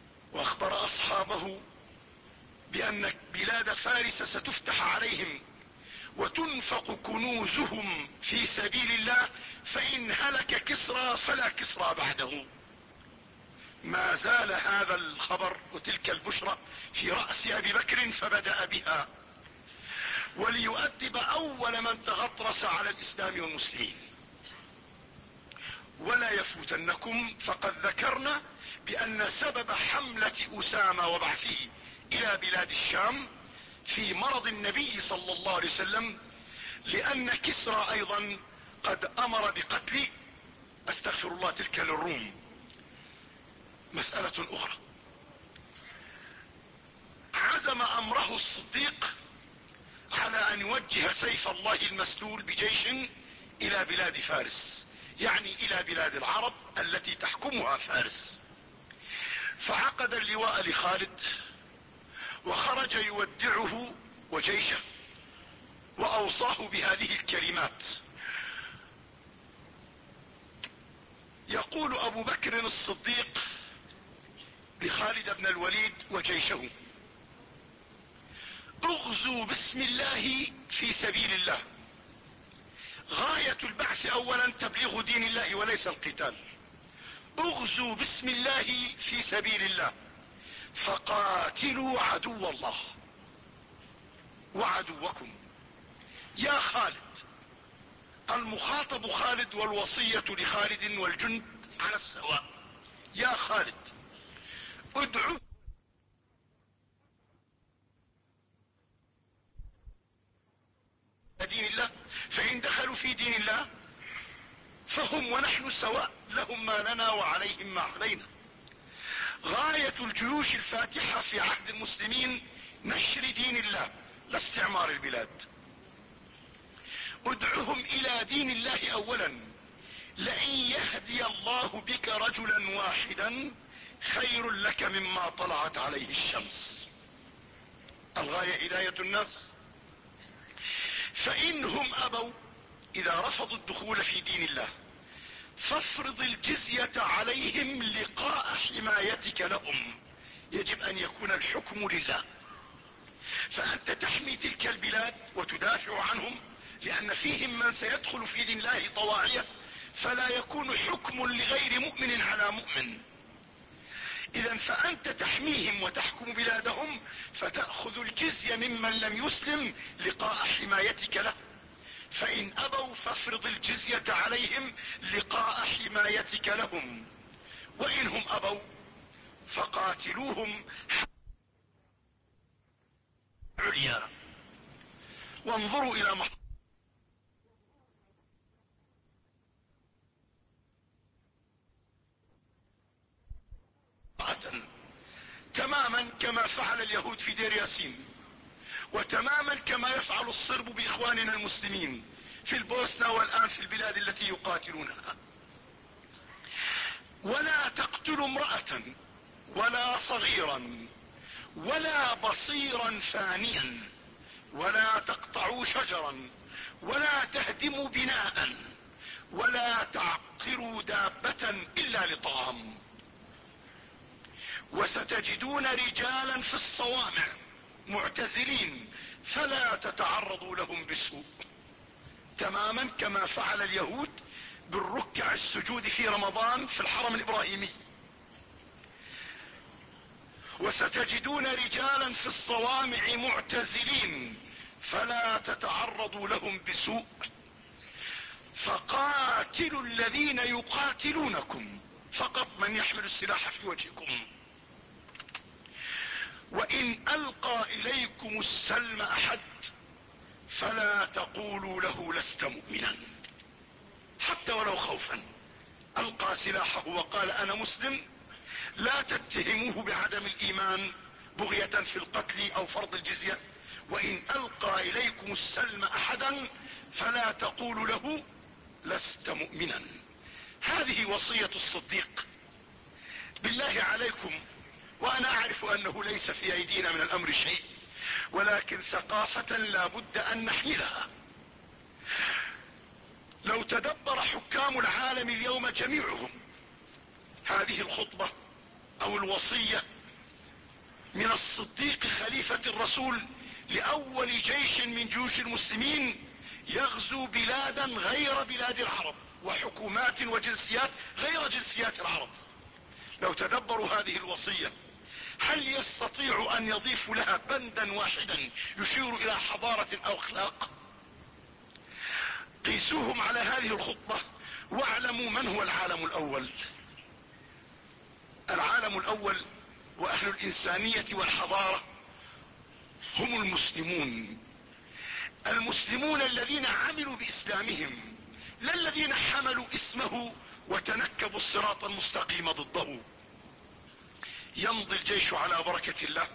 واخبر اصحابه بان بلاد فارس ستفتح عليهم وتنفق كنوزهم في سبيل الله، فإن هلك كسرى فلا كسرى بعده. ما زال هذا الخبر وتلك البشرى في رأس أبي بكر فبدأ بها، وليؤدب أول من تغطرس على الإسلام والمسلمين. ولا يفوتنكم فقد ذكرنا بأن سبب حملة أسامة وبعثه إلى بلاد الشام في مرض النبي صلى الله عليه وسلم، لأن كسرى أيضا قد أمر بقتل، أستغفر الله، تلك للروم، مسألة أخرى. عزم أمره الصديق على أن يوجه سيف الله المسلول بجيش إلى بلاد فارس، يعني إلى بلاد العرب التي تحكمها فارس. فعقد اللواء لخالد وخرج يودعه وجيشه، وأوصاه بهذه الكلمات. يقول أبو بكر الصديق لخالد بن الوليد وجيشه: اغزوا باسم الله في سبيل الله. غاية البعث اولا تبليغ دين الله وليس القتال. اغزوا باسم الله في سبيل الله فقاتلوا عدو الله وعدوكم. يا خالد، المخاطب خالد والوصية لخالد والجند على السواء. يا خالد، ادعوا دين الله، فإن دخلوا في دين الله فهم ونحن سواء، لهم ما لنا وعليهم ما علينا. غاية الجيوش الفاتحة في عهد المسلمين نشر دين الله لا استعمار البلاد. ادعهم الى دين الله اولا. لئن يهدي الله بك رجلا واحدا خير لك مما طلعت عليه الشمس. الغاية هداية الناس. فإنهم أبوا، إذا رفضوا الدخول في دين الله، فافرض الجزية عليهم لقاء حمايتك لهم. يجب أن يكون الحكم لله، فأنت تحمي تلك البلاد وتدافع عنهم، لأن فيهم من سيدخل في دين الله طواعية، فلا يكون حكم لغير مؤمن على مؤمن. إذا فأنت تحميهم وتحكم بلادهم، فتأخذ الجزية ممن لم يسلم لقاء حمايتك له. فإن أبوا فافرض الجزية عليهم لقاء حمايتك لهم، وإنهم أبوا فقاتلوهم عليا. وانظروا إلى محطة تماما كما فعل اليهود في دير ياسين، وتماما كما يفعل الصرب بإخواننا المسلمين في البوسنة والآن في البلاد التي يقاتلونها. ولا تقتلوا امرأة ولا صغيرا ولا بصيرا فانيا ولا تقطعوا شجرا ولا تهدموا بناء ولا تعقروا دابة إلا لطعام. وستجدون رجالا في الصوامع معتزلين فلا تتعرضوا لهم بسوء، تماما كما فعل اليهود بالركع السجود في رمضان في الحرم الإبراهيمي. وستجدون رجالا في الصوامع معتزلين فلا تتعرضوا لهم بسوء. فقاتلوا الذين يقاتلونكم، فقط من يحمل السلاح في وجهكم. وإن ألقى إليكم السلم أحد فلا تقولوا له لست مؤمنا، حتى ولو خوفا. ألقى سلاحه وقال أنا مسلم، لا تتهموه بعدم الإيمان بغية في القتل أو فرض الجزية. وإن ألقى إليكم السلم أحدا فلا تقولوا له لست مؤمنا. هذه وصية الصديق. بالله عليكم، وأنا أعرف أنه ليس في أيدينا من الأمر شيء، ولكن ثقافة لا بد أن نحملها. لو تدبر حكام العالم اليوم جميعهم هذه الخطبة أو الوصية من الصديق خليفة الرسول لأول جيش من جيوش المسلمين يغزو بلادا غير بلاد العرب وحكومات وجنسيات غير جنسيات العرب. لو تدبروا هذه الوصية هل يستطيع ان يضيف لها بندا واحدا يشير الى حضارة او اخلاق؟ قيسوهم على هذه الخطة واعلموا من هو العالم الاول. العالم الاول واهل الانسانية والحضارة هم المسلمون، المسلمون الذين عملوا باسلامهم، لا الذين حملوا اسمه وتنكبوا الصراط المستقيم ضده. يمضي الجيش على بركة الله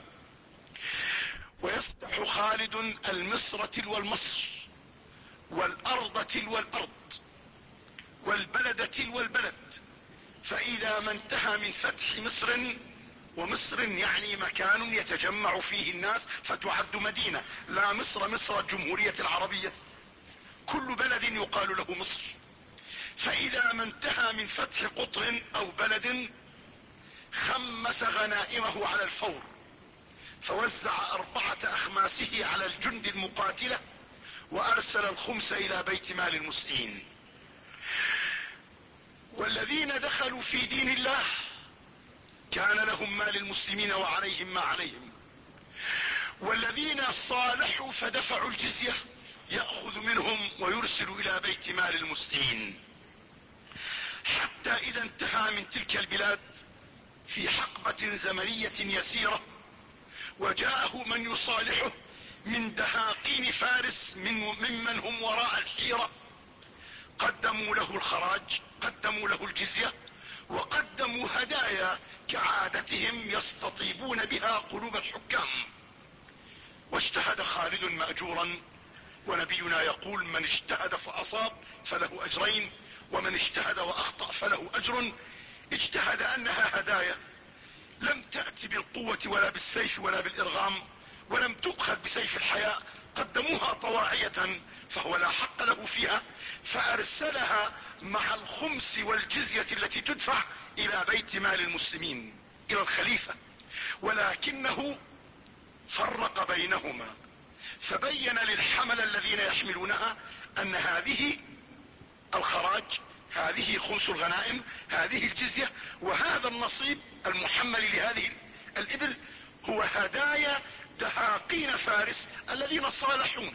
ويفتح خالد المصر تلو المصر والارض تلو الارض والبلد تلو البلد، فاذا ما انتهى من فتح مصر، ومصر يعني مكان يتجمع فيه الناس فتعد مدينة، لا مصر مصر الجمهورية العربية، كل بلد يقال له مصر. فاذا ما انتهى من فتح قطر او بلد خمس غنائمه على الفور، فوزع اربعة اخماسه على الجند المقاتلة وارسل الخمس الى بيت مال المسلمين. والذين دخلوا في دين الله كان لهم ما للمسلمين وعليهم ما عليهم، والذين صالحوا فدفعوا الجزية يأخذ منهم ويرسل الى بيت مال المسلمين. حتى اذا انتهى من تلك البلاد في حقبة زمنية يسيرة وجاءه من يصالحه من دهاقين فارس من ممن هم وراء الحيرة، قدموا له الخراج، قدموا له الجزية، وقدموا هدايا كعادتهم يستطيبون بها قلوب الحكام. واجتهد خالد مأجورا، ونبينا يقول من اجتهد فأصاب فله أجرين، ومن اجتهد وأخطأ فله أجر. اجتهد أنها هدايا لم تأتي بالقوة ولا بالسيف ولا بالإرغام، ولم تؤخذ بسيف الحياة، قدموها طواعية فهو لا حق له فيها، فأرسلها مع الخمس والجزية التي تدفع إلى بيت مال المسلمين إلى الخليفة، ولكنه فرق بينهما فبين للحمل الذين يحملونها أن هذه الخراج، هذه خمس الغنائم، هذه الجزية، وهذا النصيب المحمل لهذه الإبل هو هدايا دهاقين فارس الذين صالحونا.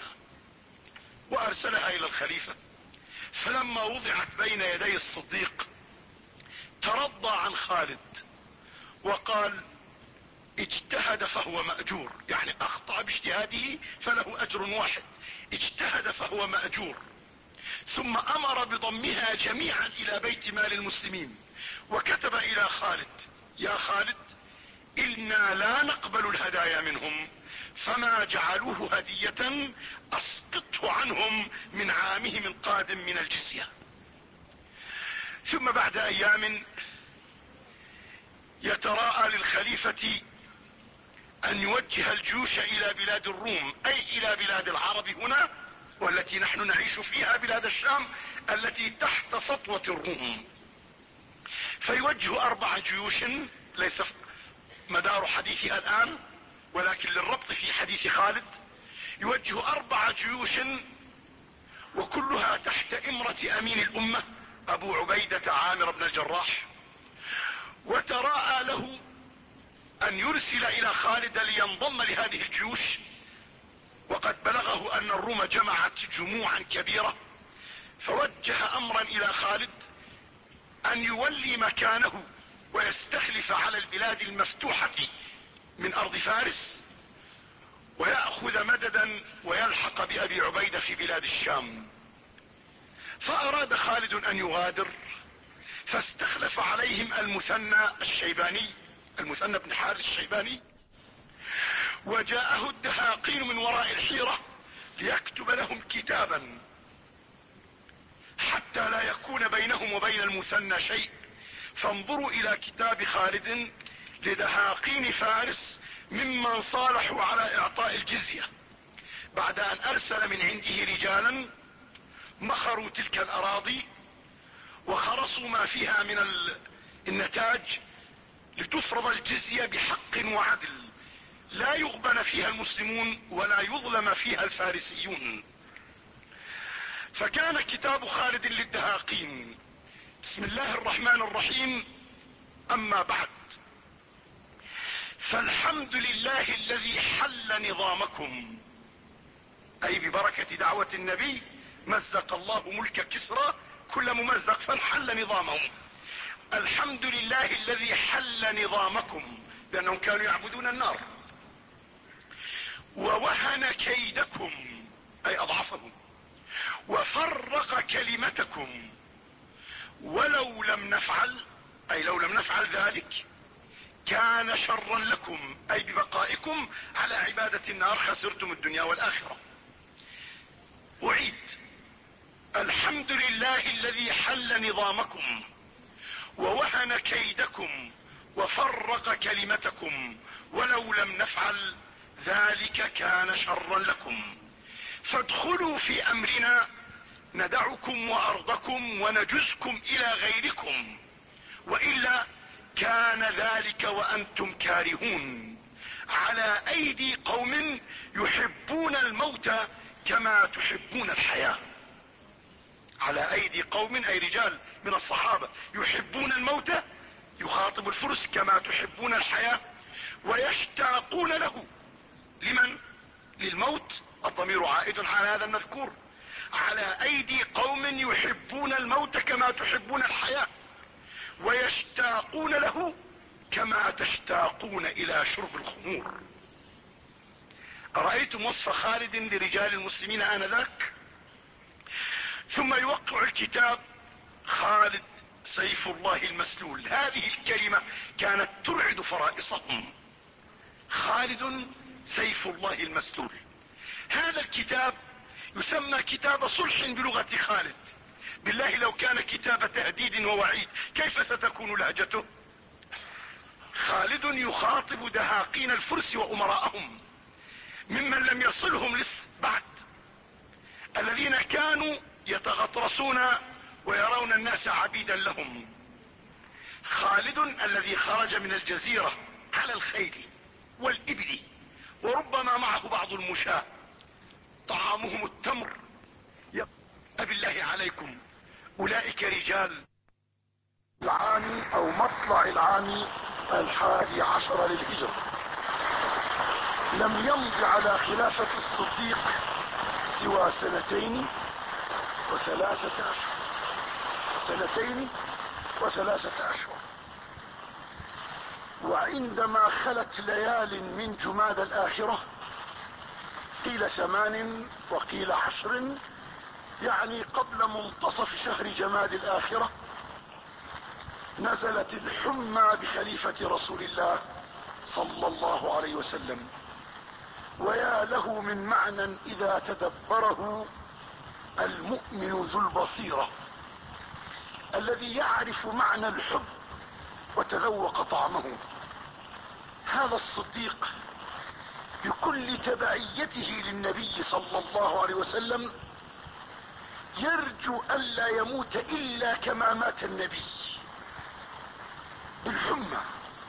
وأرسلها إلى الخليفة. فلما وضعت بين يدي الصديق ترضى عن خالد وقال اجتهد فهو مأجور، يعني أخطأ باجتهاده فله أجر واحد، اجتهد فهو مأجور. ثم امر بضمها جميعا الى بيت مال المسلمين، وكتب الى خالد يا خالد انا لا نقبل الهدايا منهم، فما جعلوه هدية اسقطه عنهم من عامهم القادم من الجزية. ثم بعد ايام يتراءى للخليفة ان يوجه الجيوش الى بلاد الروم، اي الى بلاد العرب هنا، والتي نحن نعيش فيها بلاد الشام التي تحت سطوة الروم. فيوجه اربع جيوش، ليس مدار حديثها الان ولكن للربط في حديث خالد، يوجه اربع جيوش وكلها تحت امرة امين الامة ابو عبيدة عامر بن الجراح. وتراءى له ان يرسل الى خالد لينضم لهذه الجيوش، وقد بلغه ان الروم جمعت جموعا كبيرة، فوجه امرا الى خالد ان يولي مكانه ويستخلف على البلاد المفتوحة من ارض فارس، ويأخذ مددا ويلحق بابي عبيدة في بلاد الشام. فاراد خالد ان يغادر، فاستخلف عليهم المثنى الشيباني، المثنى بن حارث الشيباني، وجاءه الدهاقين من وراء الحيرة ليكتب لهم كتابا حتى لا يكون بينهم وبين المثنى شيء. فانظروا الى كتاب خالد لدهاقين فارس ممن صالحوا على اعطاء الجزية، بعد ان ارسل من عنده رجالا مخروا تلك الاراضي وخرصوا ما فيها من النتاج لتفرض الجزية بحق وعدل، لا يغبن فيها المسلمون ولا يظلم فيها الفارسيون. فكان كتاب خالد للدهاقين. بسم الله الرحمن الرحيم. اما بعد، فالحمد لله الذي حل نظامكم، اي ببركة دعوة النبي مزق الله ملك كسرى كل ممزق فانحل نظامهم. الحمد لله الذي حل نظامكم، لانهم كانوا يعبدون النار. ووهن كيدكم، اي اضعفهم. وفرق كلمتكم، ولو لم نفعل، اي لو لم نفعل ذلك كان شرا لكم، اي ببقائكم على عبادة النار خسرتم الدنيا والاخرة. اعيد: الحمد لله الذي حل نظامكم ووهن كيدكم وفرق كلمتكم، ولو لم نفعل ذلك كان شرا لكم. فادخلوا في امرنا ندعكم وارضكم ونجزكم الى غيركم، والا كان ذلك وانتم كارهون على ايدي قوم يحبون الموت كما تحبون الحياة. على ايدي قوم، اي رجال من الصحابة يحبون الموت، يخاطب الفرس كما تحبون الحياة ويشتاقون له. لمن؟ للموت. الضمير عائد على هذا المذكور. على ايدي قوم يحبون الموت كما تحبون الحياة ويشتاقون له كما تشتاقون الى شرب الخمور. أرأيتم وصف خالد لرجال المسلمين آنذاك؟ ثم يوقع الكتاب: خالد سيف الله المسلول. هذه الكلمة كانت ترعد فرائصهم. خالد سيف الله المسلول. هذا الكتاب يسمى كتاب صلح بلغة خالد. بالله لو كان كتاب تهديد ووعيد كيف ستكون لهجته؟ خالد يخاطب دهاقين الفرس وامراءهم ممن لم يصلهم لسه بعد، الذين كانوا يتغطرسون ويرون الناس عبيدا لهم. خالد الذي خرج من الجزيرة على الخيل والإبل وربما معه بعض المشاة، طعامهم التمر. أبالله عليكم، أولئك رجال العام أو مطلع العام الحادي عشر للهجرة. لم يمض على خلافة الصديق سوى سنتين وثلاثة أشهر. سنتين وثلاثة أشهر. وعندما خلت ليال من جماد الآخرة، قيل ثمان وقيل عشر، يعني قبل منتصف شهر جماد الآخرة، نزلت الحمى بخليفة رسول الله صلى الله عليه وسلم. ويا له من معنى إذا تدبره المؤمن ذو البصيرة الذي يعرف معنى الحب وتذوق طعمه. هذا الصديق بكل تبعيته للنبي صلى الله عليه وسلم يرجو ألا يموت إلا كما مات النبي، بالحمى.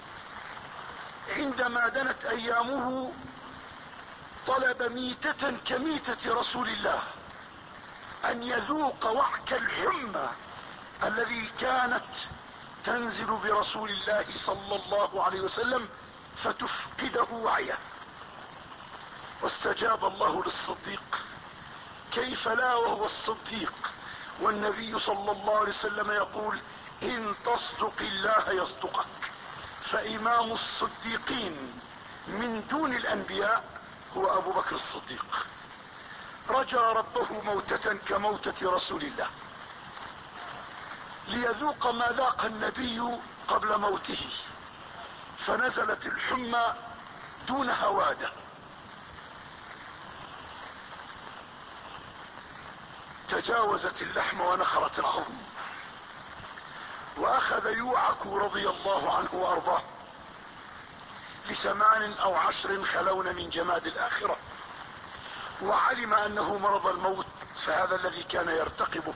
عندما دنت أيامه طلب ميتة كميتة رسول الله، أن يذوق وعك الحمى الذي كانت تنزل برسول الله صلى الله عليه وسلم فتفقده وعيه. واستجاب الله للصديق، كيف لا وهو الصديق والنبي صلى الله عليه وسلم يقول: إن تصدق الله يصدقك. فإمام الصديقين من دون الأنبياء هو أبو بكر الصديق. رجى ربه موتة كموتة رسول الله ليذوق ما ذاق النبي قبل موته، فنزلت الحمى دون هوادة. تجاوزت اللحم ونخرت العظم، واخذ يوعك رضي الله عنه وارضاه لثمان او عشر خلون من جماد الاخرة، وعلم انه مرض الموت، فهذا الذي كان يرتقبه.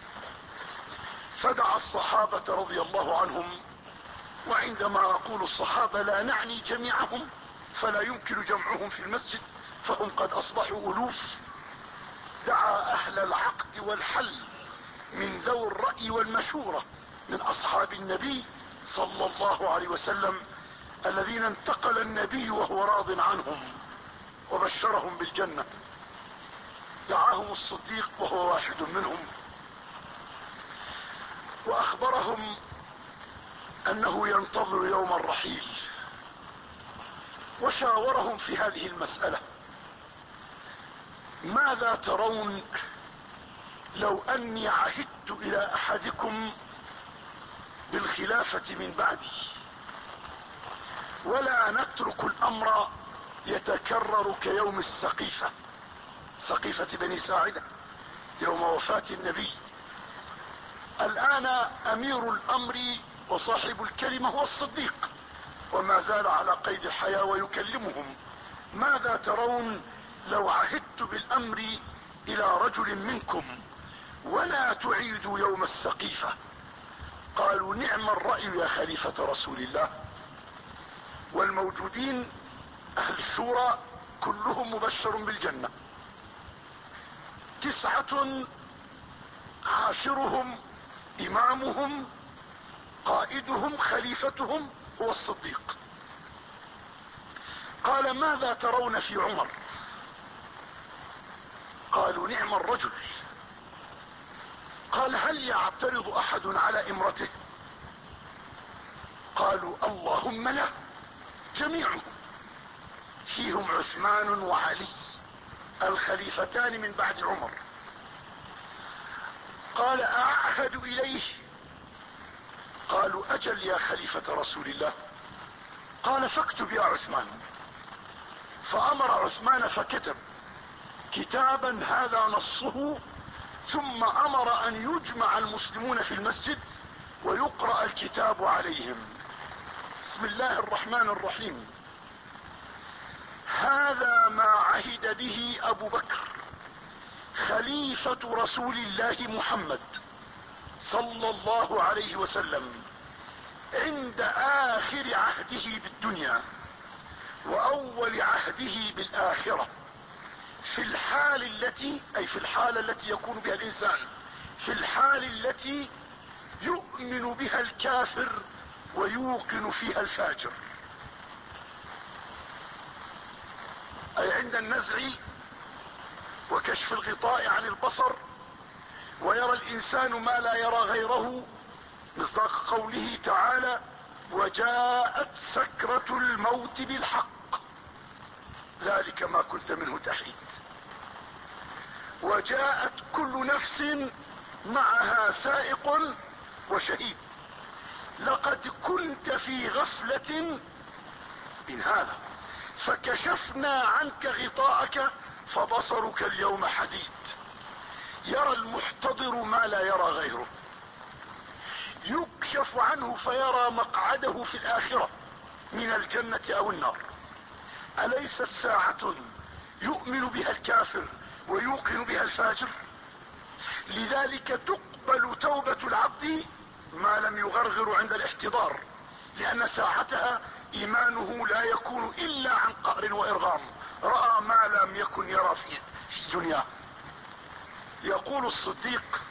فدعا الصحابة رضي الله عنهم، وعندما اقول الصحابة لا نعني جميعهم، فلا يمكن جمعهم في المسجد، فهم قد اصبحوا الوف. دعا اهل العقد والحل من ذوي الرأي والمشورة من اصحاب النبي صلى الله عليه وسلم، الذين انتقل النبي وهو راض عنهم وبشرهم بالجنة. دعاهم الصديق وهو واحد منهم، واخبرهم انه ينتظر يوم الرحيل، وشاورهم في هذه المسألة: ماذا ترون لو اني عهدت الى احدكم بالخلافة من بعدي، ولا نترك الامر يتكرر كيوم السقيفة، سقيفة بني ساعدة يوم وفاة النبي. الان امير الامر وصاحب الكلمة هو الصديق، وما زال على قيد الحياة ويكلمهم: ماذا ترون لو عهدت بالامر الى رجل منكم ولا تعيدوا يوم السقيفة؟ قالوا: نعم الرأي يا خليفة رسول الله. والموجودين اهل الشورى كلهم مبشر بالجنة، تسعة عاشرهم امامهم قائدهم خليفتهم هو الصديق. قال: ماذا ترون في عمر؟ قالوا: نعم الرجل. قال: هل يعترض احد على امرته؟ قالوا: اللهم لا، جميعهم. فيهم عثمان وعلي الخليفتان من بعد عمر. قال: اعهد اليه؟ قالوا: اجل يا خليفة رسول الله. قال: فاكتب يا عثمان. فامر عثمان فكتب كتابا هذا نصه، ثم امر ان يجمع المسلمون في المسجد ويقرأ الكتاب عليهم. بسم الله الرحمن الرحيم: هذا ما عهد به ابو بكر خليفة رسول الله محمد صلى الله عليه وسلم عند اخر عهده بالدنيا واول عهده بالاخرة، في الحال التي اي في الحالة التي يكون بها الانسان، في الحال التي يؤمن بها الكافر ويوقن فيها الفاجر، اي عند النزع وكشف الغطاء عن البصر، ويرى الانسان ما لا يرى غيره، مصداق قوله تعالى: وجاءت سكرة الموت بالحق ذلك ما كنت منه تحيد. وجاءت كل نفس معها سائق وشهيد. لقد كنت في غفلة من هذا فكشفنا عنك غطاءك فبصرك اليوم حديد. يرى المحتضر ما لا يرى غيره، يكشف عنه فيرى مقعده في الآخرة من الجنة أو النار. أليست ساعة يؤمن بها الكافر ويوقن بها الفاجر؟ لذلك تقبل توبة العبد ما لم يغرغر عند الاحتضار، لأن ساعتها إيمانه لا يكون إلا عن قهر وإرغام، رأى ما لم يكن يرى في دنياه. يقول الصديق: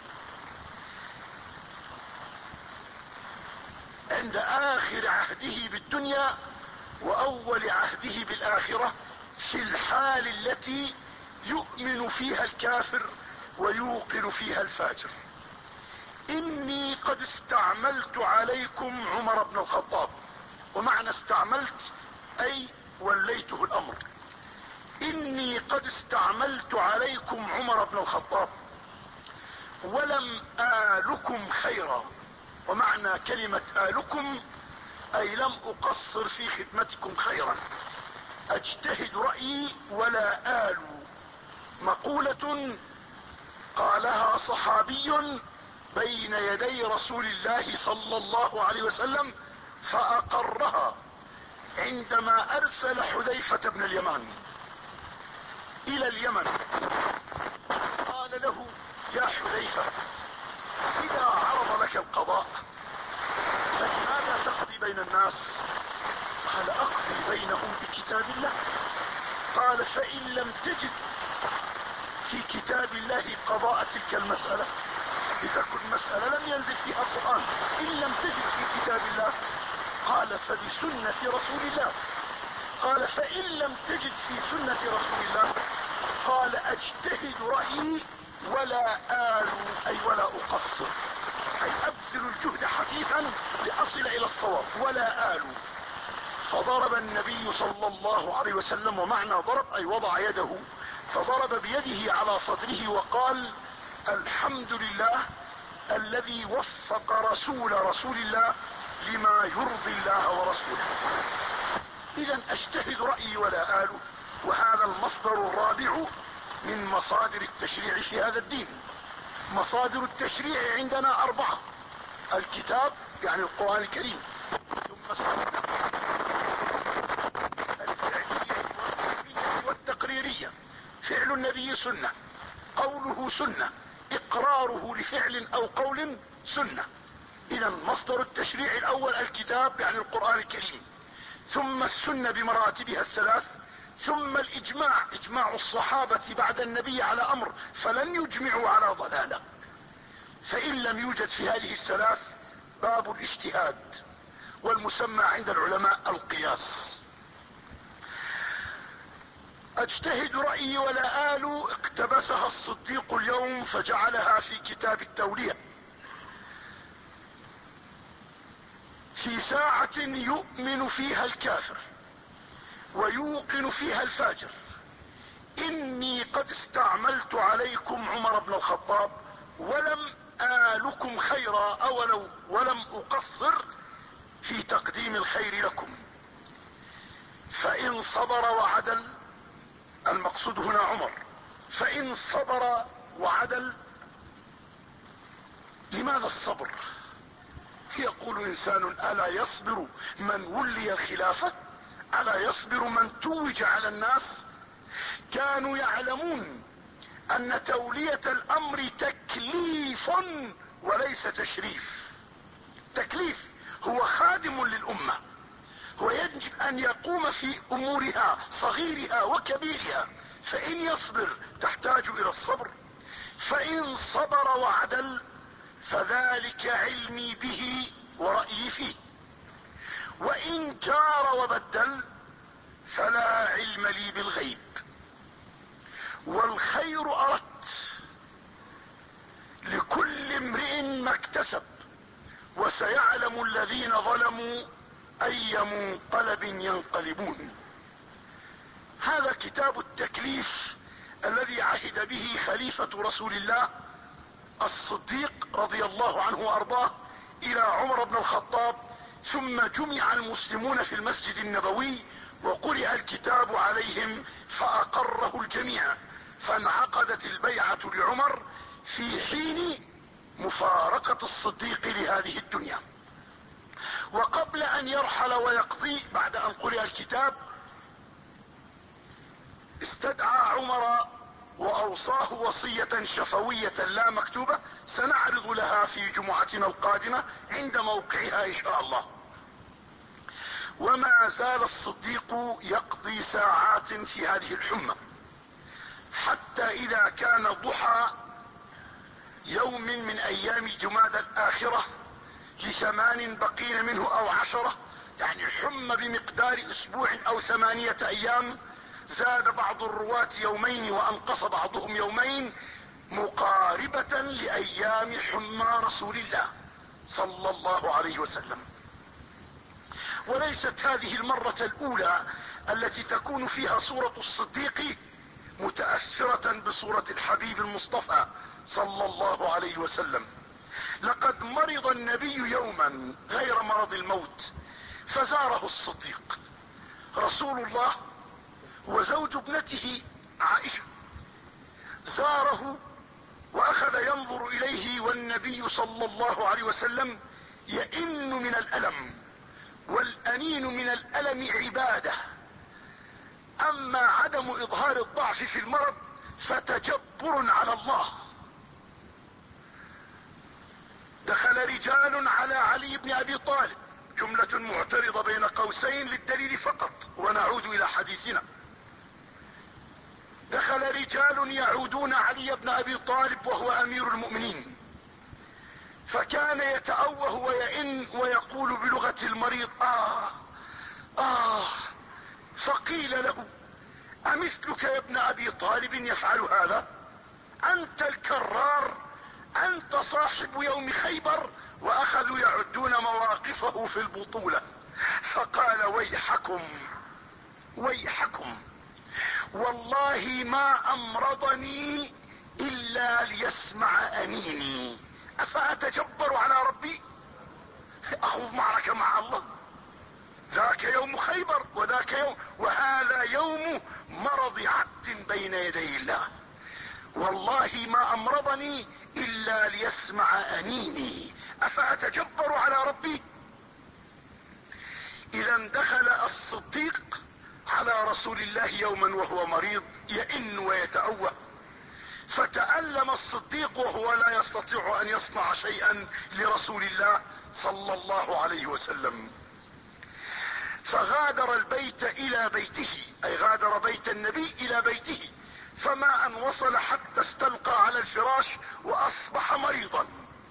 عند آخر عهده بالدنيا وأول عهده بالآخرة، في الحال التي يؤمن فيها الكافر ويوقن فيها الفاجر: إني قد استعملت عليكم عمر بن الخطاب. ومعنى استعملت أي وليته الأمر. إني قد استعملت عليكم عمر بن الخطاب ولم آلكم خيرا. ومعنى كلمة آلكم أي لم أقصر في خدمتكم خيرا، أجتهد رأيي ولا آل. مقولة قالها صحابي بين يدي رسول الله صلى الله عليه وسلم فأقرها عندما أرسل حذيفة بن اليمان إلى اليمن. قال له: يا حذيفة، إذا عرض لك القضاء فلماذا تقضي بين الناس؟ قال: أقضي بينهم بكتاب كتاب الله. قال فإن لم تجد في كتاب الله قضاء تلك المسألة، لتكن مسألة لم ينزل فيها القرآن، إن لم تجد في كتاب الله قال فبسنة رسول الله. قال فإن لم تجد في سنة رسول الله قال اجتهد رأيي ولا آل، أي ولا أقصر، أي أبذل الجهد حثيثا لأصل إلى الصواب ولا آل. فضرب النبي صلى الله عليه وسلم، ومعنى ضرب أي وضع يده، فضرب بيده على صدره وقال الحمد لله الذي وفق رسول رسول الله لما يرضي الله ورسوله. إذا اجتهد رأيي ولا آل. وهذا المصدر الرابع من مصادر التشريع في هذا الدين. مصادر التشريع عندنا أربعة: الكتاب يعني القرآن الكريم، ثم السنة الفعلية والقولية والتقريرية، فعل النبي سنة، قوله سنة، إقراره لفعل أو قول سنة. إذا مصدر التشريع الأول الكتاب يعني القرآن الكريم، ثم السنة بمراتبها الثلاث، ثم الإجماع، إجماع الصحابة بعد النبي على أمر فلن يجمعوا على ضلالة. فإن لم يوجد في هذه الثلاث باب الاجتهاد، والمسمى عند العلماء القياس. اجتهد رأيي ولا آل اقتبسها الصديق اليوم فجعلها في كتاب التولية في ساعة يؤمن فيها الكافر ويوقن فيها الفاجر: إني قد استعملت عليكم عمر بن الخطاب ولم آلكم خيرا، أو لو ولم أقصر في تقديم الخير لكم. فإن صبر وعدل، المقصود هنا عمر، فإن صبر وعدل. لماذا الصبر؟ يقول إنسان: ألا يصبر من ولي الخلافة؟ ألا يصبر من توج على الناس؟ كانوا يعلمون أن تولية الأمر تكليف وليس تشريف. تكليف، هو خادم للأمة، هو يجب أن يقوم في أمورها صغيرها وكبيرها، فإن يصبر تحتاج إلى الصبر. فإن صبر وعدل فذلك علمي به ورأيي فيه، وإن جار وبدل فلا علم لي بالغيب. والخير أردت لكل امرئ ما اكتسب، وسيعلم الذين ظلموا أي منقلب ينقلبون. هذا كتاب التكليف الذي عهد به خليفة رسول الله الصديق رضي الله عنه وارضاه الى عمر بن الخطاب، ثم جمع المسلمون في المسجد النبوي وقرئ الكتاب عليهم فاقره الجميع، فانعقدت البيعة لعمر في حين مفارقة الصديق لهذه الدنيا. وقبل ان يرحل ويقضي، بعد ان قرئ الكتاب، استدعى عمر واوصاه وصية شفوية لا مكتوبة سنعرض لها في جمعتنا القادمة عند موقعها ان شاء الله. وما زال الصديق يقضي ساعات في هذه الحمى، حتى اذا كان ضحى يوم من ايام جمادى الاخرة لثمان بقين منه او عشرة، يعني حمى بمقدار اسبوع او ثمانية ايام، زاد بعض الرواة يومين وانقص بعضهم يومين، مقاربة لايام حمى رسول الله صلى الله عليه وسلم. وليست هذه المرة الاولى التي تكون فيها صورة الصديق متأثرة بصورة الحبيب المصطفى صلى الله عليه وسلم. لقد مرض النبي يوما غير مرض الموت، فزاره الصديق رسول الله وزوج ابنته عائشة، زاره واخذ ينظر اليه والنبي صلى الله عليه وسلم يئن من الالم، والانين من الالم عبادة، اما عدم اظهار الضعف في المرض فتجبر على الله. دخل رجال على علي بن ابي طالب جملة معترضة بين قوسين للدليل فقط ونعود الى حديثنا. دخل رجال يعودون علي بن ابي طالب وهو امير المؤمنين، فكان يتأوه ويئن ويقول بلغة المريض آه آه. فقيل له أمثلك يا ابن أبي طالب يفعل هذا؟ أنت الكرار، أنت صاحب يوم خيبر. وأخذوا يعدون مواقفه في البطولة. فقال ويحكم ويحكم، والله ما أمرضني إلا ليسمع أنيني، أفأتجبر على ربي؟ أخوض معركة مع الله. ذاك يوم خيبر وذاك يوم، وهذا يوم مرض عبد بين يدي الله. والله ما أمرضني إلا ليسمع أنيني، أفأتجبر على ربي؟ إذا دخل الصديق على رسول الله يوما وهو مريض يئن ويتأوه، فتألم الصديق وهو لا يستطيع أن يصنع شيئا لرسول الله صلى الله عليه وسلم. فغادر البيت الى بيته، اي غادر بيت النبي الى بيته، فما ان وصل حتى استلقى على الفراش واصبح مريضا.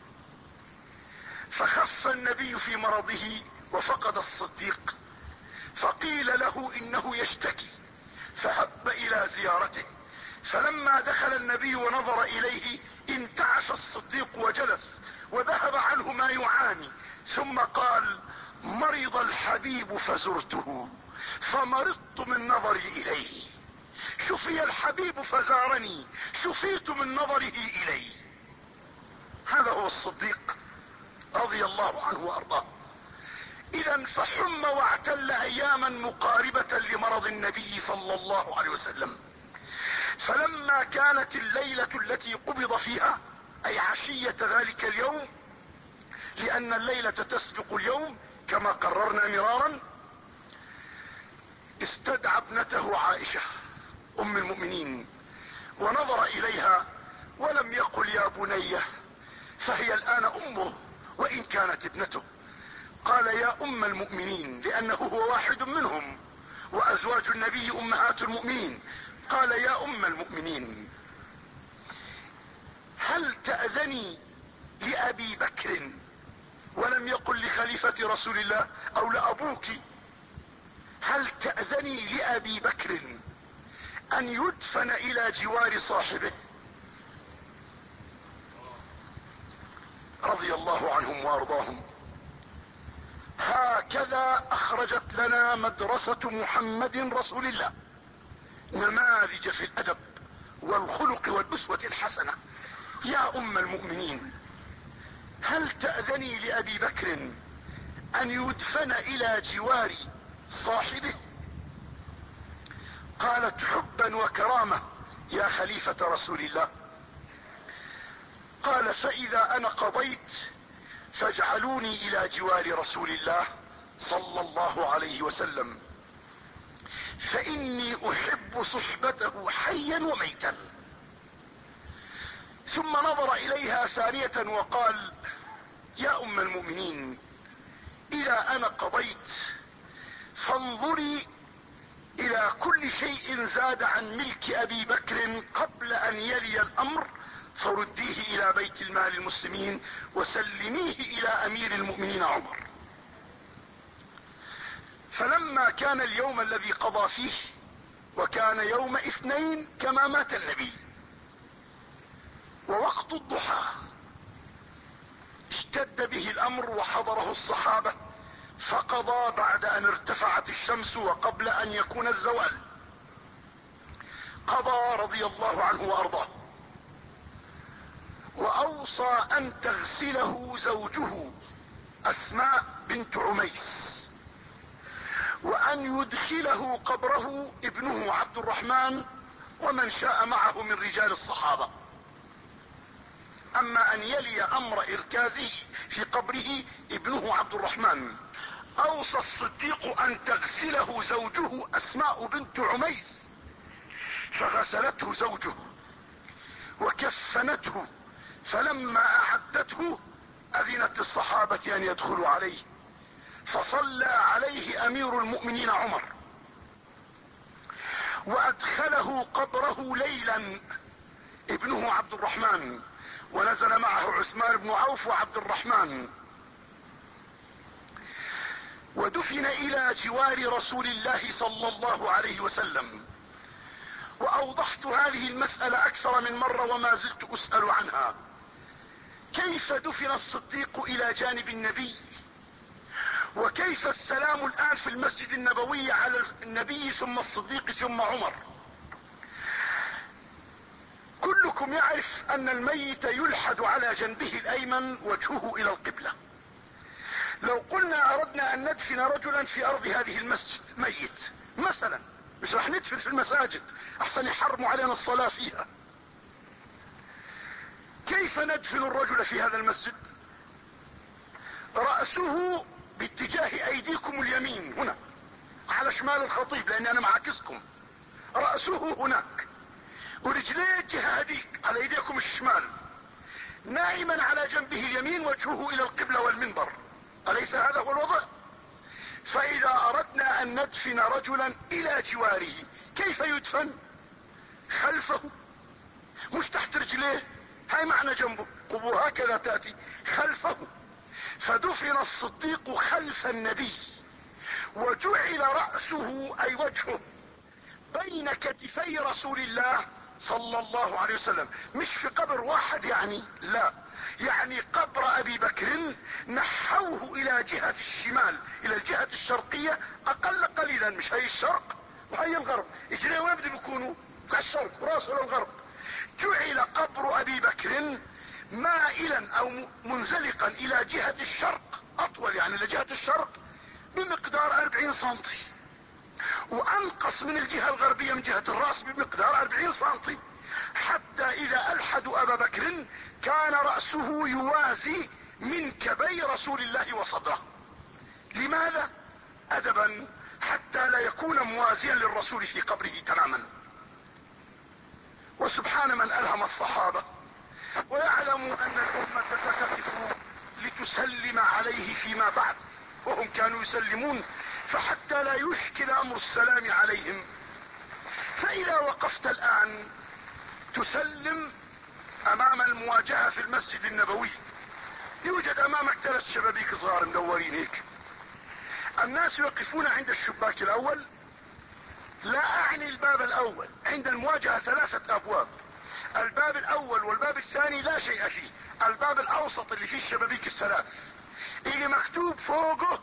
فخف النبي في مرضه وفقد الصديق، فقيل له انه يشتكي، فهب الى زيارته. فلما دخل النبي ونظر اليه انتعش الصديق وجلس وذهب عنه ما يعاني، ثم قال مرض الحبيب فزرته فمرضت من نظري اليه. شفي الحبيب فزارني، شفيت من نظره الي. هذا هو الصديق رضي الله عنه وارضاه. اذا فحم واعتل اياما مقاربة لمرض النبي صلى الله عليه وسلم. فلما كانت الليلة التي قبض فيها، اي عشية ذلك اليوم، لان الليلة تسبق اليوم كما قررنا مرارا، استدعى ابنته عائشة ام المؤمنين ونظر اليها ولم يقل يا بنيه، فهي الان امه وان كانت ابنته. قال يا ام المؤمنين، لانه هو واحد منهم وازواج النبي امهات المؤمنين. قال يا ام المؤمنين هل تأذني لابي بكر، ولم يقل لخليفة رسول الله او لابوك، هل تأذني لابي بكر ان يدفن الى جوار صاحبه؟ رضي الله عنهم وارضاهم. هكذا اخرجت لنا مدرسة محمد رسول الله نماذج في الادب والخلق والاسوة الحسنة. يا ام المؤمنين هل تأذني لابي بكر ان يدفن الى جوار صاحبه؟ قالت حبا وكرامة يا خليفة رسول الله. قال فاذا انا قضيت فاجعلوني الى جوار رسول الله صلى الله عليه وسلم، فاني احب صحبته حيا وميتا. ثم نظر اليها ثانية وقال يا ام المؤمنين اذا انا قضيت فانظري الى كل شيء زاد عن ملك ابي بكر قبل ان يلي الامر فرديه الى بيت المال المسلمين وسلميه الى امير المؤمنين عمر. فلما كان اليوم الذي قضى فيه، وكان يوم اثنين كما مات النبي ووقت الضحى، اشتد به الامر وحضره الصحابة، فقضى بعد ان ارتفعت الشمس وقبل ان يكون الزوال. قضى رضي الله عنه وارضاه، واوصى ان تغسله زوجه اسماء بنت عميس، وان يدخله قبره ابنه عبد الرحمن ومن شاء معه من رجال الصحابة. اما ان يلي امر اركازه في قبره ابنه عبد الرحمن، اوصى الصديق ان تغسله زوجه اسماء بنت عميس، فغسلته زوجه وكفنته. فلما اعدته اذنت الصحابة ان يدخلوا عليه، فصلى عليه امير المؤمنين عمر وادخله قبره ليلا ابنه عبد الرحمن، ونزل معه عثمان بن عوف وعبد الرحمن، ودفن الى جوار رسول الله صلى الله عليه وسلم. واوضحت هذه المسألة اكثر من مرة وما زلت اسأل عنها. كيف دفن الصديق الى جانب النبي؟ وكيف السلام الان في المسجد النبوي على النبي ثم الصديق ثم عمر؟ كلكم يعرف ان الميت يلحد على جنبه الايمن وجهه الى القبلة. لو قلنا اردنا ان ندفن رجلا في ارض هذه المسجد ميت مثلا، مش راح ندفن في المساجد احسن يحرموا علينا الصلاة فيها، كيف ندفن الرجل في هذا المسجد؟ رأسه باتجاه ايديكم اليمين هنا على شمال الخطيب، لاني انا معاكسكم، رأسه هناك ورجليه جهة هذيك على ايديكم الشمال، نائما على جنبه اليمين وجهه الى القبلة والمنبر. أليس هذا هو الوضع؟ فاذا اردنا ان ندفن رجلا الى جواره كيف يدفن؟ خلفه، مش تحت رجليه، هاي معنى جنبه، قبور هكذا تأتي خلفه. فدفن الصديق خلف النبي وجعل رأسه اي وجهه بين كتفي رسول الله صلى الله عليه وسلم، مش في قبر واحد يعني، لا، يعني قبر ابي بكر نحوه الى جهة الشمال، الى الجهة الشرقية اقل قليلا، مش هي الشرق وهي الغرب، اجريه وين بده بيكونوا؟ الشرق، راسه للغرب. جعل قبر ابي بكر مائلا او منزلقا الى جهة الشرق، اطول يعني لجهة الشرق بمقدار اربعين سنتي، وانقص من الجهة الغربية من جهة الرأس بمقدار اربعين سنتي، حتى اذا الحدوا ابا بكر كان رأسه يوازي منكبي رسول الله وصدره. لماذا؟ ادبا حتى لا يكون موازيا للرسول في قبره تماما. وسبحان من الهم الصحابة ويعلم ان الامة ستقف لتسلم عليه فيما بعد، وهم كانوا يسلمون، فحتى لا يشكل امر السلام عليهم. فاذا وقفت الان تسلم امام المواجهة في المسجد النبوي، يوجد امامك ثلاث شبابيك صغار مدورين هيك، الناس يقفون عند الشباك الاول، لا اعني الباب الاول، عند المواجهة ثلاثة ابواب، الباب الاول والباب الثاني لا شيء فيه، الباب الاوسط اللي فيه الشبابيك الثلاث اللي مكتوب فوقه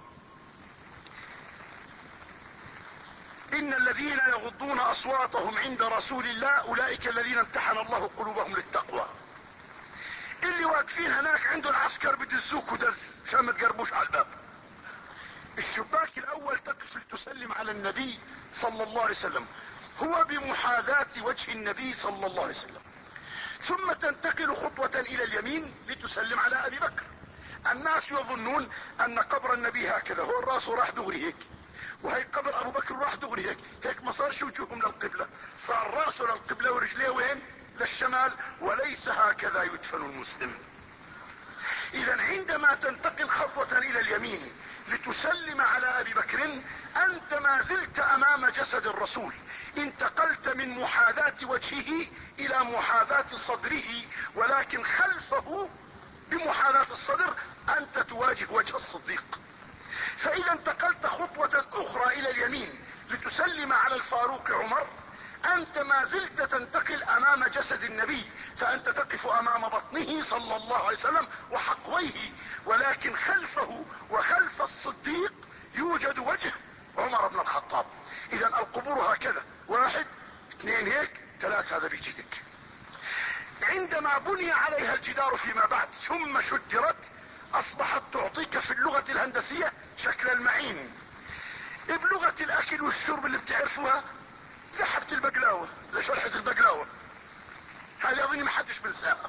ان الذين يغضون اصواتهم عند رسول الله اولئك الذين امتحن الله قلوبهم للتقوى. اللي واقفين هناك عنده العسكر بدزوك ودز عشان ما تقربوش على الباب. الشباك الاول تقف لتسلم على النبي صلى الله عليه وسلم، هو بمحاذاة وجه النبي صلى الله عليه وسلم، ثم تنتقل خطوة الى اليمين لتسلم على ابي بكر. الناس يظنون ان قبر النبي هكذا، هو الراس راح دغري هيك، وهي قبر ابو بكر راح دغري هيك، هيك ما صارش وجوههم للقبلة، صار راسه للقبلة ورجليه وين؟ للشمال، وليس هكذا يدفن المسلم. اذا عندما تنتقل خطوة الى اليمين لتسلم على ابي بكر انت ما زلت امام جسد الرسول، انتقلت من محاذاة وجهه الى محاذاة صدره، ولكن خلفه بمحاذاة الصدر انت تواجه وجه الصديق. فاذا انتقلت خطوة اخرى الى اليمين لتسلم على الفاروق عمر انت ما زلت تنتقل امام جسد النبي، فانت تقف امام بطنه صلى الله عليه وسلم وحقويه، ولكن خلفه وخلف الصديق يوجد وجه عمر بن الخطاب. اذا القبور هكذا، واحد اثنين هيك ثلاث، هذا بيجي هيك. عندما بني عليها الجدار فيما بعد ثم شجرت اصبحت تعطيك في اللغة الهندسية شكل المعين. بلغة الاكل والشرب اللي بتعرفوها زحبت البقلاوة، زي شرحة البقلاوة، هذا اظني ما حدش بنساها.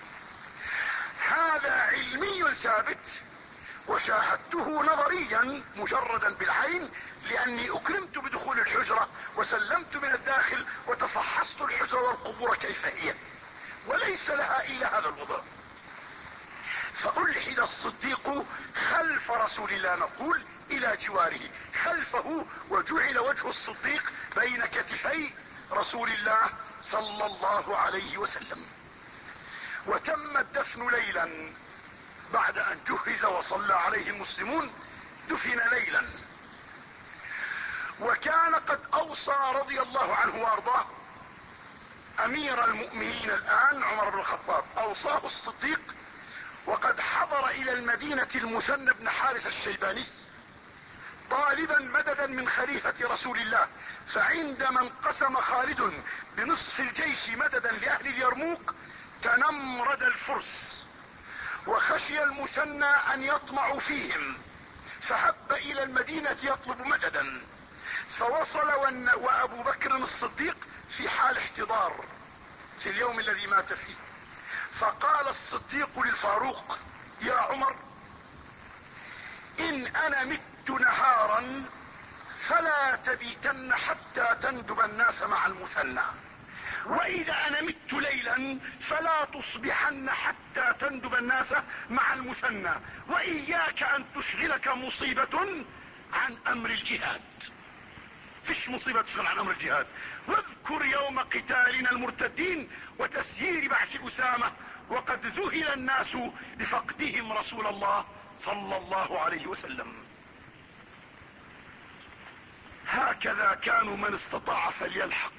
هذا علمي ثابت وشاهدته نظريا مجردا بالعين، لاني اكرمت بدخول الحجرة وسلمت من الداخل وتفحصت الحجرة والقبور كيف هي، وليس لها الا هذا الوضع. فألحد الصديق خلف رسول الله، نقول الى جواره خلفه، وجعل وجه الصديق بين كتفي رسول الله صلى الله عليه وسلم. وتم الدفن ليلا بعد ان جهز وصلى عليه المسلمون، دفن ليلا. وكان قد اوصى رضي الله عنه وارضاه امير المؤمنين الان عمر بن الخطاب، اوصاه الصديق وقد حضر الى المدينة المثنى بن حارث الشيباني طالبا مددا من خليفة رسول الله، فعندما انقسم خالد بنصف الجيش مددا لأهل اليرموك تنمرد الفرس وخشي المثنى ان يطمعوا فيهم، فهب الى المدينة يطلب مددا، فوصل وابو بكر الصديق في حال احتضار في اليوم الذي مات فيه. فقال الصديق للفاروق: يا عمر، ان انا مت نهارا فلا تبيتن حتى تندب الناس مع المثنى، واذا انا مت ليلا فلا تصبحن حتى تندب الناس مع المثنى، واياك ان تشغلك مصيبة عن امر الجهاد. فيش مصيبة تشغل عن امر الجهاد. واذكر يوم قتالنا المرتدين وتسيير بعث اسامة، وقد ذهل الناس بفقدهم رسول الله صلى الله عليه وسلم. هكذا كانوا، من استطاع فليلحق.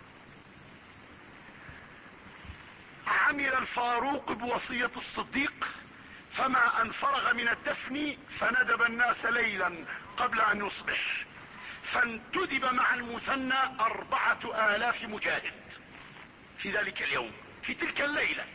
عمل الفاروق بوصية الصديق، فما ان فرغ من الدفن فندب الناس ليلا قبل ان يصبح، فانتدب مع المثنى اربعة الاف مجاهد في ذلك اليوم، في تلك الليلة،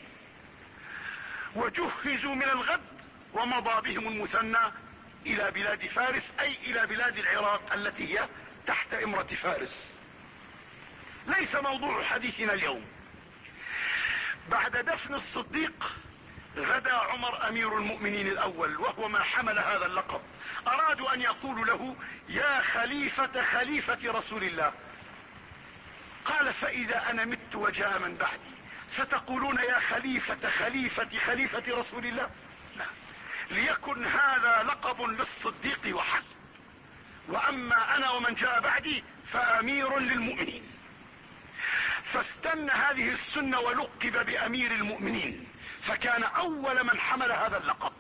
وجهزوا من الغد ومضى بهم المثنى الى بلاد فارس، اي الى بلاد العراق التي هي تحت امرة فارس. ليس موضوع حديثنا اليوم. بعد دفن الصديق غدا عمر امير المؤمنين الاول، وهو ما حمل هذا اللقب. ارادوا ان يقولوا له: يا خليفة خليفة رسول الله. قال: فاذا انا مت وجاء من بعدي ستقولون يا خليفة خليفة خليفة رسول الله؟ لا، ليكن هذا لقب للصديق وحسب، واما انا ومن جاء بعدي فامير للمؤمنين. فاستنى هذه السنة ولقب بامير المؤمنين، فكان اول من حمل هذا اللقب.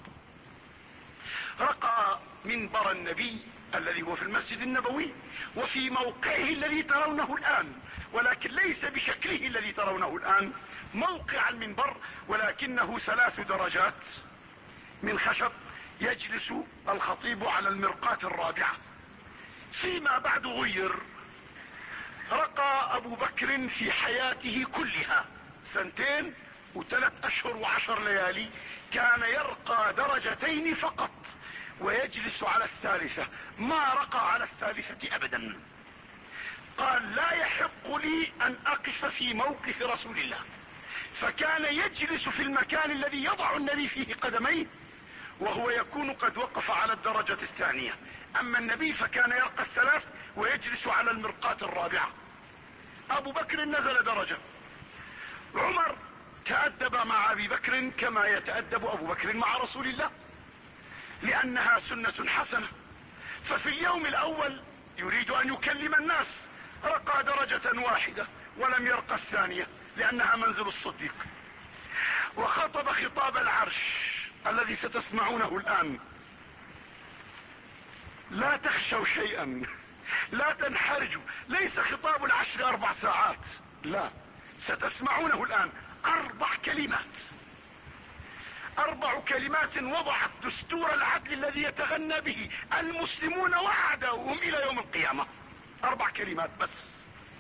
رقى منبر النبي الذي هو في المسجد النبوي وفي موقعه الذي ترونه الان، ولكن ليس بشكله الذي ترونه الان موقع المنبر، ولكنه ثلاث درجات من خشب يجلس الخطيب على المرقاة الرابعة. فيما بعد غير. رقى ابو بكر في حياته كلها سنتين وثلاث اشهر وعشر ليالي كان يرقى درجتين فقط ويجلس على الثالثة، ما رقى على الثالثة ابدا. قال: لا يحق لي ان اقف في موقف رسول الله، فكان يجلس في المكان الذي يضع النبي فيه قدميه، وهو يكون قد وقف على الدرجة الثانية. اما النبي فكان يرقى الثلاث ويجلس على المرقاة الرابعة. ابو بكر نزل درجة. عمر تأدب مع ابي بكر كما يتأدب ابو بكر مع رسول الله، لانها سنة حسنة. ففي اليوم الاول يريد ان يكلم الناس، رقى درجة واحدة ولم يرقى الثانية لانها منزل الصديق، وخطب خطاب العرش الذي ستسمعونه الان. لا تخشوا شيئا، لا تنحرجوا. ليس خطاب العشر اربع ساعات، لا، ستسمعونه الان اربع كلمات، اربع كلمات وضعت دستور العدل الذي يتغنى به المسلمون وعدهم الى يوم القيامة. اربع كلمات بس.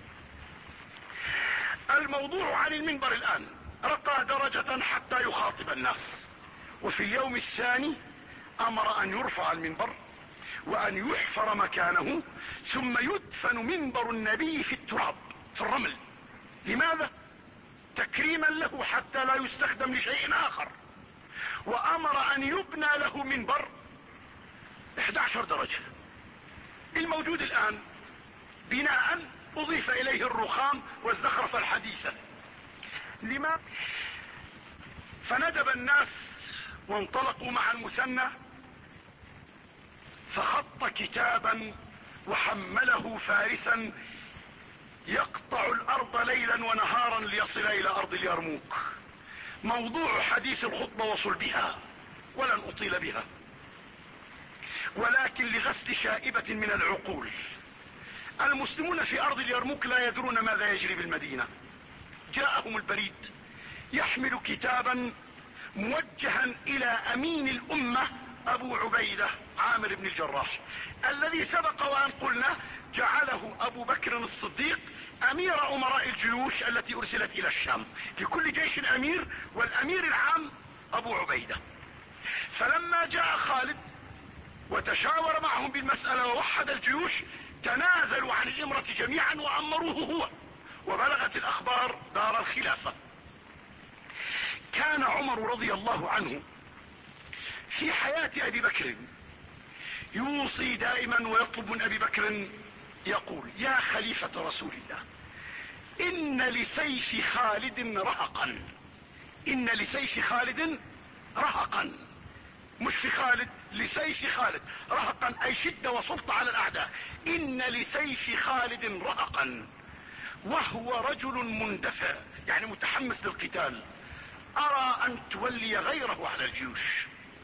الموضوع عن المنبر الان. رقى درجة حتى يخاطب الناس، وفي اليوم الثاني امر ان يرفع المنبر وان يحفر مكانه، ثم يدفن منبر النبي في التراب في الرمل. لماذا؟ تكريما له حتى لا يستخدم لشيء اخر. وامر ان يبنى له منبر احد عشر درجة الموجود الان، بناء اضيف اليه الرخام والزخرفة الحديثة. لما؟ فندب الناس وانطلقوا مع المثنى فخط كتابا وحمله فارسا يقطع الارض ليلا ونهارا ليصل الى ارض اليرموك. موضوع حديث الخطبة وصلبها ولن اطيل بها، ولكن لغسل شائبة من العقول. المسلمون في ارض اليرموك لا يدرون ماذا يجري بالمدينة. جاءهم البريد يحمل كتابا موجها الى امين الامة ابو عبيدة عامر بن الجراح، الذي سبق وان قلنا جعله ابو بكر الصديق امير امراء الجيوش التي ارسلت الى الشام، لكل جيش امير، والامير العام ابو عبيدة. فلما جاء خالد وتشاور معهم بالمسألة ووحد الجيوش تنازلوا عن الامرة جميعا وامروه هو، وبلغت الاخبار دار الخلافة. كان عمر رضي الله عنه في حياة ابي بكر يوصي دائما ويطلب من ابي بكر، يقول: يا خليفة رسول الله، ان لسيف خالد رهقا. ان لسيف خالد رهقا، مش في خالد، لسيف خالد. رهقا اي شدة وسلطة على الاعداء. ان لسيف خالد رهقا وهو رجل مندفع، يعني متحمس للقتال. ارى ان تولي غيره على الجيوش.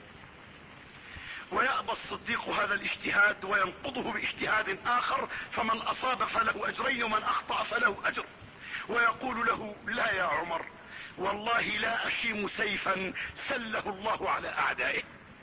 ويأبى الصديق هذا الاجتهاد وينقضه باجتهاد اخر، فمن اصاب فله اجرين ومن اخطأ فله اجر. ويقول له: لا يا عمر، والله لا اشيم سيفا سله الله على اعدائه.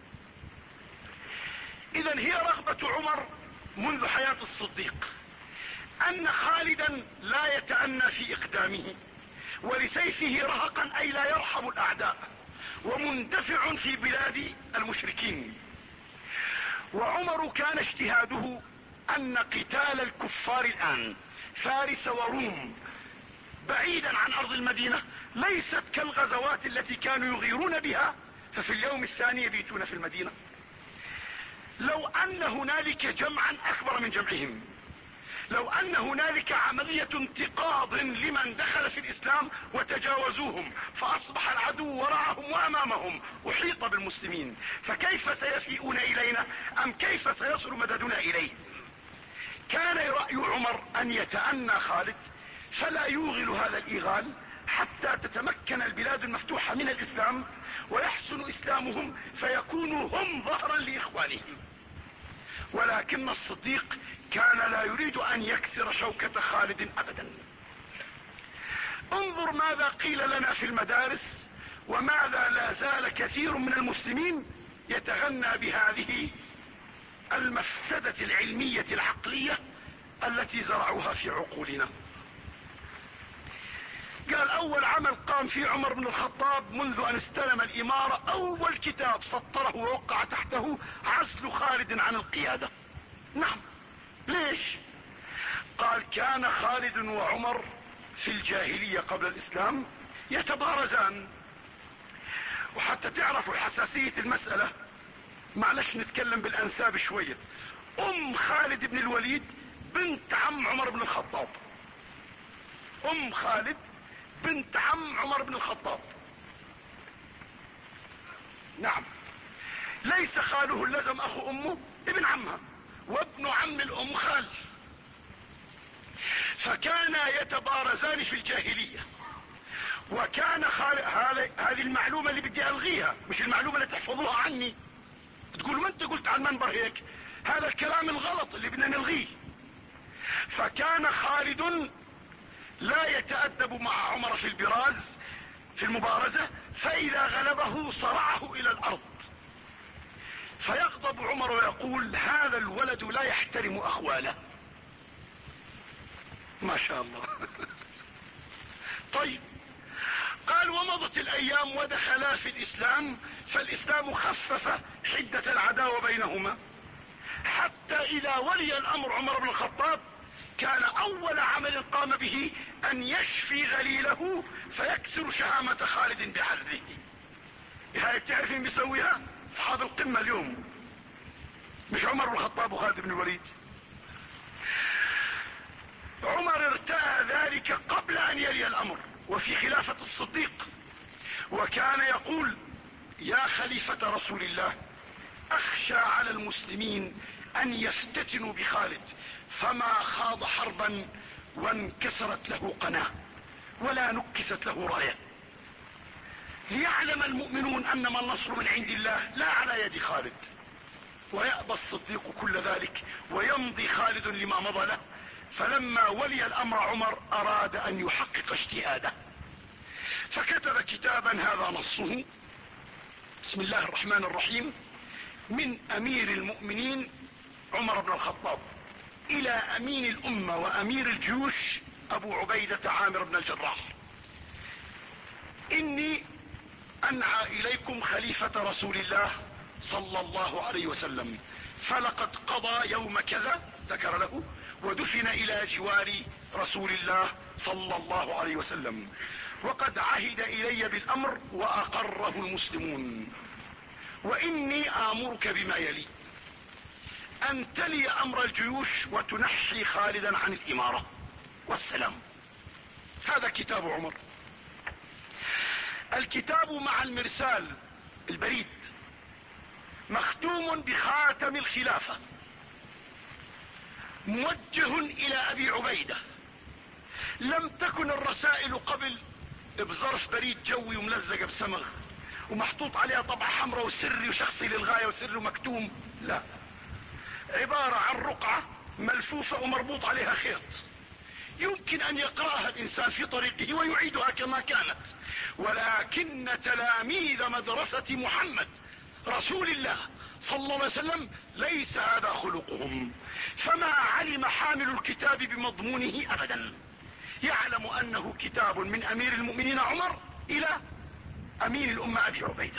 اذا هي رغبة عمر منذ حياة الصديق ان خالدا لا يتأنى في اقدامه، ولسيفه رهقا اي لا يرحم الاعداء، ومندفع في بلاد المشركين. وعمر كان اجتهاده ان قتال الكفار الان فارس وروم بعيدا عن ارض المدينة ليست كالغزوات التي كانوا يغيرون بها ففي اليوم الثاني يبيتون في المدينة. لو ان هنالك جمعا اكبر من جمعهم، لو ان هنالك عملية انتقاض لمن دخل في الاسلام وتجاوزوهم فاصبح العدو وراءهم وامامهم احيط بالمسلمين، فكيف سيفيئون الينا؟ ام كيف سيصل مددنا اليه؟ كان رأي عمر ان يتأنى خالد فلا يوغل هذا الايغال حتى تتمكن البلاد المفتوحة من الاسلام ويحسن اسلامهم فيكونوا هم ظهرا لاخوانهم. ولكن الصديق كان لا يريد ان يكسر شوكة خالد ابدا. انظر ماذا قيل لنا في المدارس، وماذا لا زال كثير من المسلمين يتغنى بهذه المفسدة العلمية العقلية التي زرعوها في عقولنا. قال: اول عمل قام فيه عمر بن الخطاب منذ ان استلم الامارة، اول كتاب سطره ووقع تحته عزل خالد عن القيادة. نعم، ليش؟ قال: كان خالد وعمر في الجاهلية قبل الاسلام يتبارزان. وحتى تعرفوا حساسية المسألة معلش نتكلم بالانساب شوية. ام خالد بن الوليد بنت عم عمر بن الخطاب. ام خالد بنت عم عمر بن الخطاب. نعم، ليس خاله اللزم اخو امه، ابن عمها، وابن عم الام خال. فكانا يتبارزان في الجاهلية. وكان خال هذه المعلومة اللي بدي الغيها، مش المعلومة اللي تحفظوها عني تقول ما انت قلت على المنبر هيك، هذا الكلام الغلط اللي بدنا نلغيه. فكان خالد لا يتأدب مع عمر في البراز في المبارزة، فاذا غلبه صرعه الى الارض، فيغضب عمر ويقول: هذا الولد لا يحترم اخواله. ما شاء الله. طيب، قال: ومضت الايام ودخلا في الاسلام، فالاسلام خفف حدة العداوة بينهما، حتى اذا ولي الامر عمر بن الخطاب كان اول عمل قام به ان يشفي غليله فيكسر شهامة خالد بعزله. هاي بتعرف مين بيسويها؟ اصحاب القمة اليوم، مش عمر بن الخطاب وخالد بن الوليد. عمر ارتأى ذلك قبل ان يلي الامر وفي خلافة الصديق، وكان يقول: يا خليفة رسول الله، اخشى على المسلمين ان يفتتنوا بخالد، فما خاض حربا وانكسرت له قناة ولا نكست له راية، ليعلم المؤمنون انما النصر من عند الله لا على يد خالد. ويأبى الصديق كل ذلك ويمضي خالد لما مضى له. فلما ولي الامر عمر اراد ان يحقق اجتهاده، فكتب كتابا هذا نصه: بسم الله الرحمن الرحيم، من امير المؤمنين عمر بن الخطاب الى امين الامة وامير الجيوش ابو عبيدة عامر بن الجراح، اني انعى اليكم خليفة رسول الله صلى الله عليه وسلم، فلقد قضى يوم كذا، ذكر له، ودفن الى جوار رسول الله صلى الله عليه وسلم، وقد عهد الي بالامر واقره المسلمون، واني امرك بما يلي: ان تلي امر الجيوش وتنحي خالدا عن الامارة، والسلام. هذا كتاب عمر. الكتاب مع المرسال البريد مختوم بخاتم الخلافة، موجه الى ابي عبيدة. لم تكن الرسائل قبل بظرف بريد جوي وملزقة بسمغ ومحطوط عليها طبعة حمراء وسري وشخصي للغاية وسري مكتوم، لا، عبارة عن رقعة ملفوفة ومربوط عليها خيط، يمكن ان يقرأها الانسان في طريقه ويعيدها كما كانت، ولكن تلاميذ مدرسة محمد رسول الله صلى الله عليه وسلم ليس هذا خلقهم، فما علم حامل الكتاب بمضمونه ابدا، يعلم انه كتاب من امير المؤمنين عمر الى امين الامة ابي عبيدة،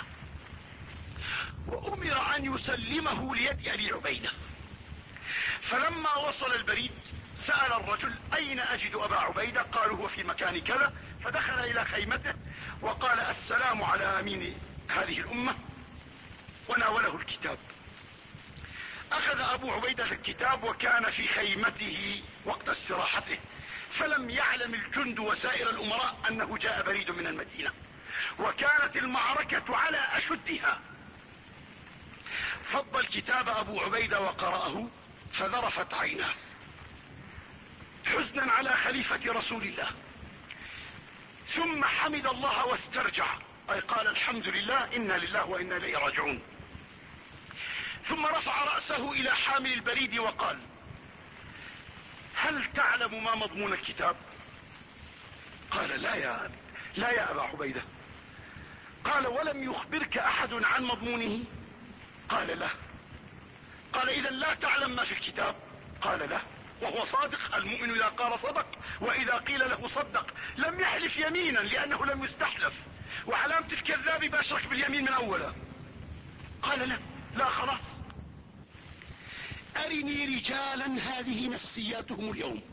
وامر ان يسلمه ليد ابي عبيدة. فلما وصل البريد سأل الرجل: اين اجد ابا عبيدة؟ قالوا: هو في مكان كذا. فدخل الى خيمته وقال: السلام على امين هذه الامة، وناوله الكتاب. اخذ ابو عبيدة الكتاب وكان في خيمته وقت استراحته، فلم يعلم الجند وسائر الامراء انه جاء بريد من المدينة، وكانت المعركة على اشدها. فض الكتاب ابو عبيدة وقرأه فذرفت عيناه حزنا على خليفة رسول الله، ثم حمد الله واسترجع، اي قال: الحمد لله، انا لله وانا اليه راجعون. ثم رفع رأسه الى حامل البريد وقال: هل تعلم ما مضمون الكتاب؟ قال: لا يا لا يا ابا عبيدة. قال: ولم يخبرك احد عن مضمونه؟ قال: لا. قال: اذا لا تعلم ما في الكتاب؟ قال: لا. وهو صادق، المؤمن اذا قال صدق واذا قيل له صدق. لم يحلف يمينا لانه لم يستحلف، وعلامة الكذاب باشرك باليمين من اوله. قال: لا لا خلاص. ارني رجالا هذه نفسياتهم اليوم،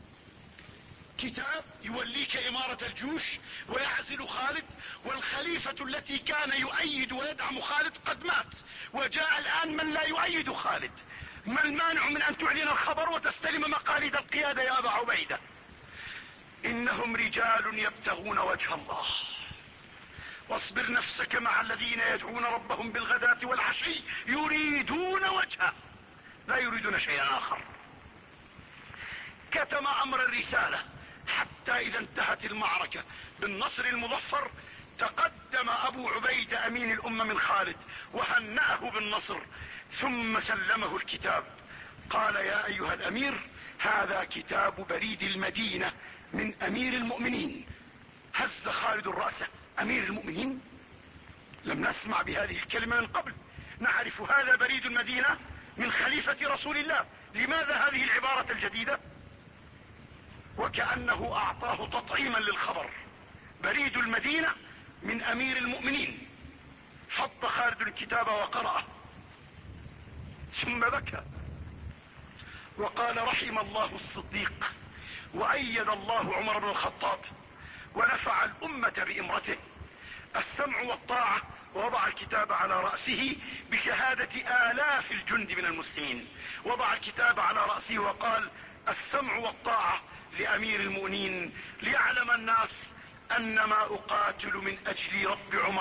كتاب يوليك امارة الجيوش ويعزل خالد، والخليفة التي كان يؤيد ويدعم خالد قد مات، وجاء الان من لا يؤيد خالد. ما المانع من ان تعلن الخبر وتستلم مقاليد القيادة يا ابا عبيدة؟ انهم رجال يبتغون وجه الله، واصبر نفسك مع الذين يدعون ربهم بالغداة والعشي يريدون وجهه، لا يريدون شيئا اخر. كتم امر الرسالة حتى اذا انتهت المعركة بالنصر المظفر تقدم ابو عبيدة امين الامة من خالد وهنأه بالنصر، ثم سلمه الكتاب. قال: يا ايها الامير، هذا كتاب بريد المدينة من امير المؤمنين. هز خالد رأسه: امير المؤمنين؟ لم نسمع بهذه الكلمة من قبل، نعرف هذا بريد المدينة من خليفة رسول الله، لماذا هذه العبارة الجديدة؟ وكأنه اعطاه تطعيما للخبر: بريد المدينة من امير المؤمنين. فض خالد الكتاب وقرأه ثم بكى وقال: رحم الله الصديق، وايد الله عمر بن الخطاب، ونفع الامة بامرته، السمع والطاعة. ووضع الكتاب على رأسه بشهادة آلاف الجند من المسلمين، وضع الكتاب على رأسه وقال: السمع والطاعة لامير المؤمنين، ليعلم الناس ان ما اقاتل من اجل رب عمر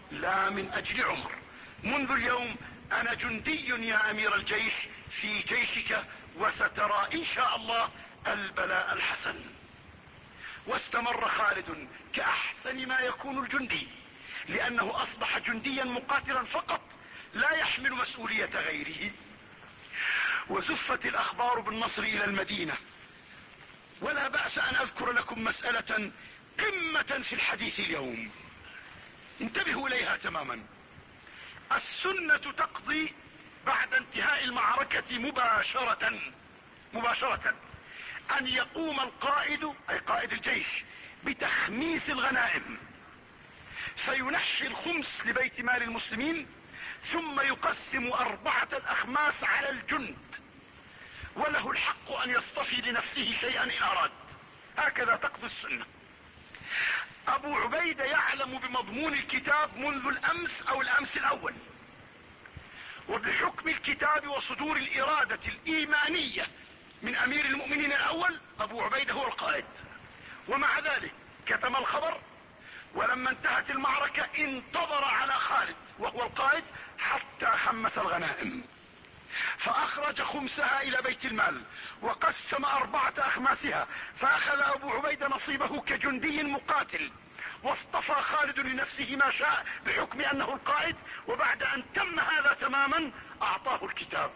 لا من اجل عمر. منذ اليوم انا جندي يا امير الجيش في جيشك، وسترى ان شاء الله البلاء الحسن. واستمر خالد كاحسن ما يكون الجندي، لانه اصبح جنديا مقاتلا فقط لا يحمل مسؤولية غيره. وزفت الاخبار بالنصر الى المدينة. ولا بأس ان اذكر لكم مسألة قمة في الحديث اليوم، انتبهوا اليها تماما. السنة تقضي بعد انتهاء المعركة مباشرة مباشرة ان يقوم القائد، اي قائد الجيش، بتخميس الغنائم، فينحي الخمس لبيت مال المسلمين، ثم يقسم اربعة الاخماس على الجند، وله الحق ان يصطفي لنفسه شيئا ان اراد. هكذا تقضي السنة. ابو عبيدة يعلم بمضمون الكتاب منذ الامس او الامس الاول، وبحكم الكتاب وصدور الارادة الايمانية من امير المؤمنين الاول ابو عبيدة هو القائد، ومع ذلك كتم الخبر. ولما انتهت المعركة انتظر على خالد وهو القائد حتى خمس الغنائم، فاخرج خمسها الى بيت المال وقسم اربعة اخماسها، فاخذ ابو عبيدة نصيبه كجندي مقاتل، واصطفى خالد لنفسه ما شاء بحكم انه القائد. وبعد ان تم هذا تماما اعطاه الكتاب،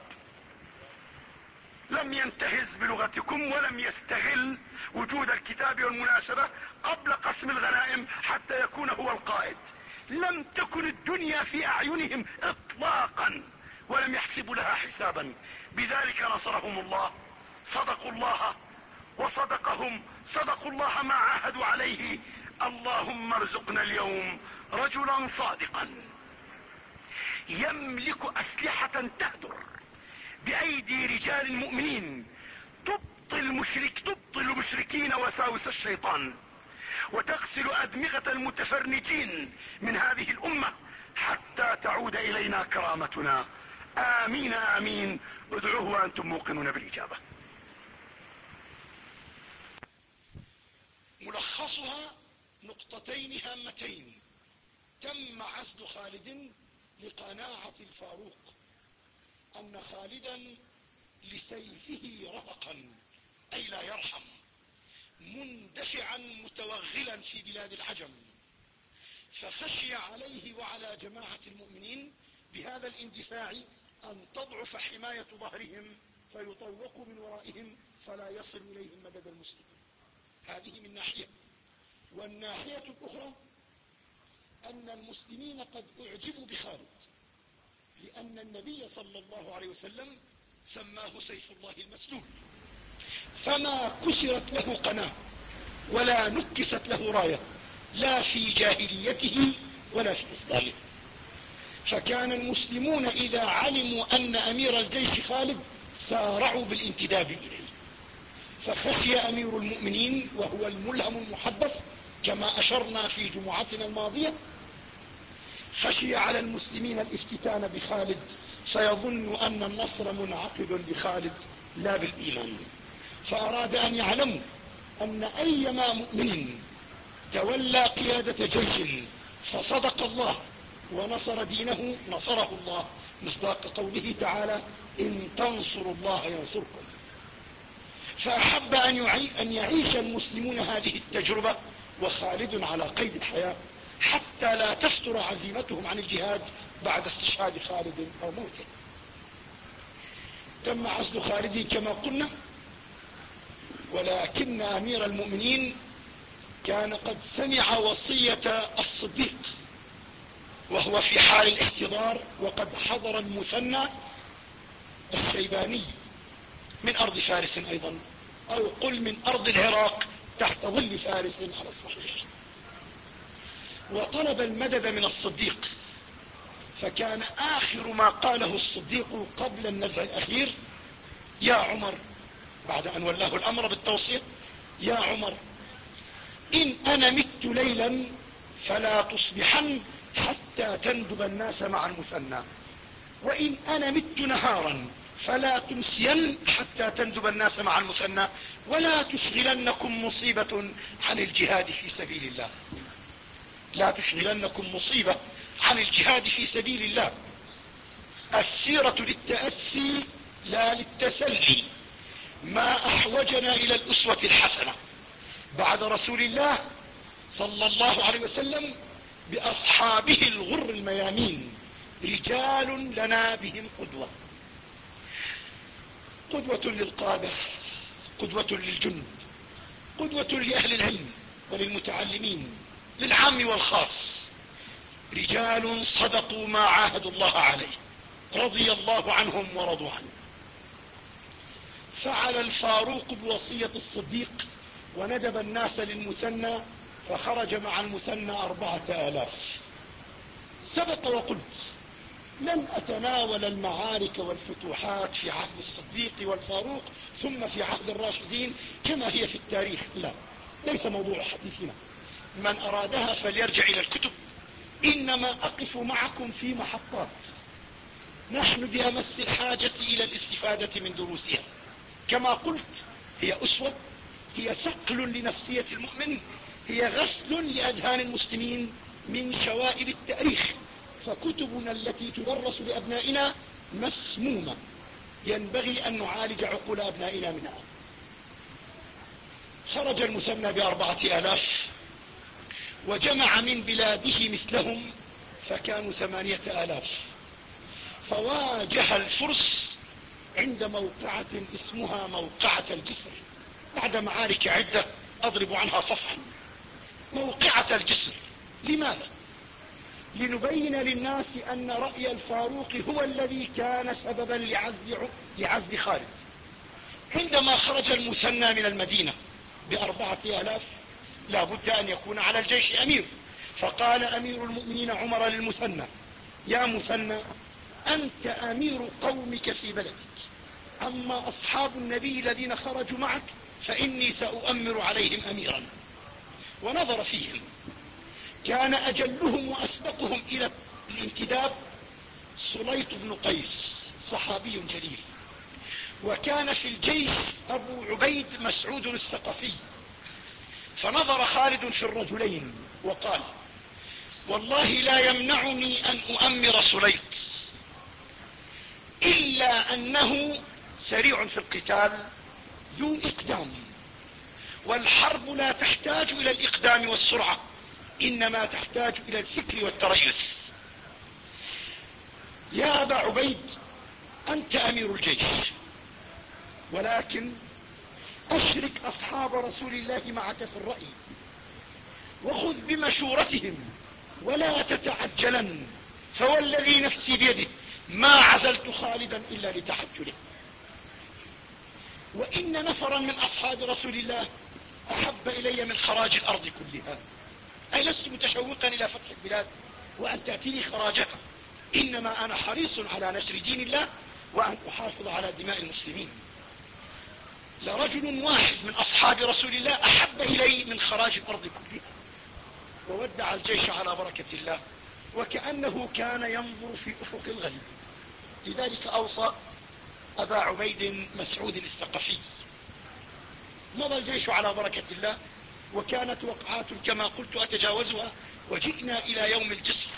لم ينتهز بلغتكم ولم يستغل وجود الكتاب والمناسبة قبل قسم الغنائم حتى يكون هو القائد. لم تكن الدنيا في اعينهم اطلاقا، ولم يحسبوا لها حسابا. بذلك نصرهم الله، صدقوا الله وصدقهم، صدقوا الله ما عاهدوا عليه. اللهم ارزقنا اليوم رجلا صادقا يملك اسلحة تهدر بايدي رجال مؤمنين، تبطل مشرك تبطل المشركين وساوس الشيطان، وتغسل ادمغة المتفرنجين من هذه الامة حتى تعود الينا كرامتنا. امين امين. ادعوه وانتم موقنون بالاجابة. ملخصها نقطتين هامتين. تم عزل خالد لقناعة الفاروق ان خالدا لسيفه رهقا، اي لا يرحم، مندفعا متوغلا في بلاد العجم، فخشي عليه وعلى جماعة المؤمنين بهذا الاندفاع ان تضعف حماية ظهرهم فيطوقوا من ورائهم فلا يصل اليهم مدد المسلمين. هذه من ناحية. والناحية الاخرى ان المسلمين قد اعجبوا بخالد، لان النبي صلى الله عليه وسلم سماه سيف الله المسلول، فما كسرت له قناة ولا نكست له راية، لا في جاهليته ولا في إسلامه. فكان المسلمون إذا علموا أن أمير الجيش خالد سارعوا بالانتداب إليه. فخشي أمير المؤمنين وهو الملهم المحدث كما أشرنا في جمعتنا الماضية، خشي على المسلمين الافتتان بخالد، فيظن أن النصر منعقد بخالد لا بالإيمان. فأراد أن يعلموا أن أيما مؤمن تولى قيادة جيش فصدق الله ونصر دينه نصره الله، مصداق قوله تعالى إن تنصروا الله ينصركم. فأحب أن يعيش المسلمون هذه التجربة وخالد على قيد الحياة حتى لا تفتر عزيمتهم عن الجهاد بعد استشهاد خالد أو موته. تم عزل خالد كما قلنا، ولكن أمير المؤمنين كان قد سمع وصية الصديق وهو في حال الاحتضار، وقد حضر المثنى الشيباني من أرض فارس أيضا، أو قل من أرض العراق تحت ظل فارس على الصحيح، وطلب المدد من الصديق. فكان آخر ما قاله الصديق قبل النزع الأخير يا عمر، بعد أن ولاه الأمر بالتوصية، يا عمر إن أنا مت ليلا فلا تصبحن حتى تندب الناس مع المثنى، وإن أنا مت نهارا فلا تمسين حتى تندب الناس مع المثنى، ولا تشغلنكم مصيبة عن الجهاد في سبيل الله. لا تشغلنكم مصيبة عن الجهاد في سبيل الله. السيرة للتأسي لا للتسلي. ما أحوجنا إلى الأسوة الحسنة بعد رسول الله صلى الله عليه وسلم بأصحابه الغر الميامين، رجال لنا بهم قدوة، قدوة للقادة، قدوة للجند، قدوة لأهل العلم وللمتعلمين، للعام والخاص. رجال صدقوا ما عاهدوا الله عليه، رضي الله عنهم ورضوا عنه. فعل الفاروق بوصية الصديق وندب الناس للمثنى، فخرج مع المثنى أربعة آلاف. سبق وقلت لن أتناول المعارك والفتوحات في عهد الصديق والفاروق ثم في عهد الراشدين كما هي في التاريخ، لا، ليس موضوع حديثنا. من أرادها فليرجع إلى الكتب. إنما أقف معكم في محطات نحن بأمس الحاجة إلى الاستفادة من دروسها. كما قلت هي أسوة، هي صقل لنفسية المؤمن، هي غسل لأذهان المسلمين من شوائب التاريخ. فكتبنا التي تدرس لأبنائنا مسمومة، ينبغي أن نعالج عقول أبنائنا منها. خرج المثنى بأربعة آلاف وجمع من بلاده مثلهم فكانوا ثمانية آلاف، فواجه الفرس عند موقعة اسمها موقعة الجسر بعد معارك عدة أضرب عنها صفحا. موقعة الجسر لماذا؟ لنبين للناس أن رأي الفاروق هو الذي كان سببا لعزل لعزل خالد. عندما خرج المثنى من المدينة بأربعة آلاف لا بد أن يكون على الجيش أمير، فقال أمير المؤمنين عمر للمثنى: يا مثنى، أنت أمير قومك في بلدك، أما أصحاب النبي الذين خرجوا معك فإني سأؤمر عليهم أميرا. ونظر فيهم، كان أجلهم وأسبقهم إلى الانتداب سليط بن قيس، صحابي جليل، وكان في الجيش أبو عبيد مسعود الثقفي. فنظر خالد في الرجلين وقال: والله لا يمنعني أن أؤمر سليط إلا أنه سريع في القتال ذو إقدام، والحرب لا تحتاج إلى الإقدام والسرعة، إنما تحتاج إلى الفكر والتريث. يا أبا عبيد، أنت أمير الجيش، ولكن أشرك أصحاب رسول الله معك في الرأي، وخذ بمشورتهم ولا تتعجلن، فوالذي نفسي بيده ما عزلت خالدا إلا لتحجله. وإن نفرا من أصحاب رسول الله أحب إلي من خراج الأرض كلها، أي لست متشوقا إلى فتح البلاد وأن تأتيني خراجها، إنما أنا حريص على نشر دين الله وأن أحافظ على دماء المسلمين. لرجل واحد من أصحاب رسول الله أحب إلي من خراج الأرض كلها. وودع الجيش على بركة الله، وكأنه كان ينظر في أفق الغيب. لذلك أوصى أبا عبيد مسعود الثقفي. مضى الجيش على بركة الله، وكانت وقعات كما قلت أتجاوزها، وجئنا إلى يوم الجسر.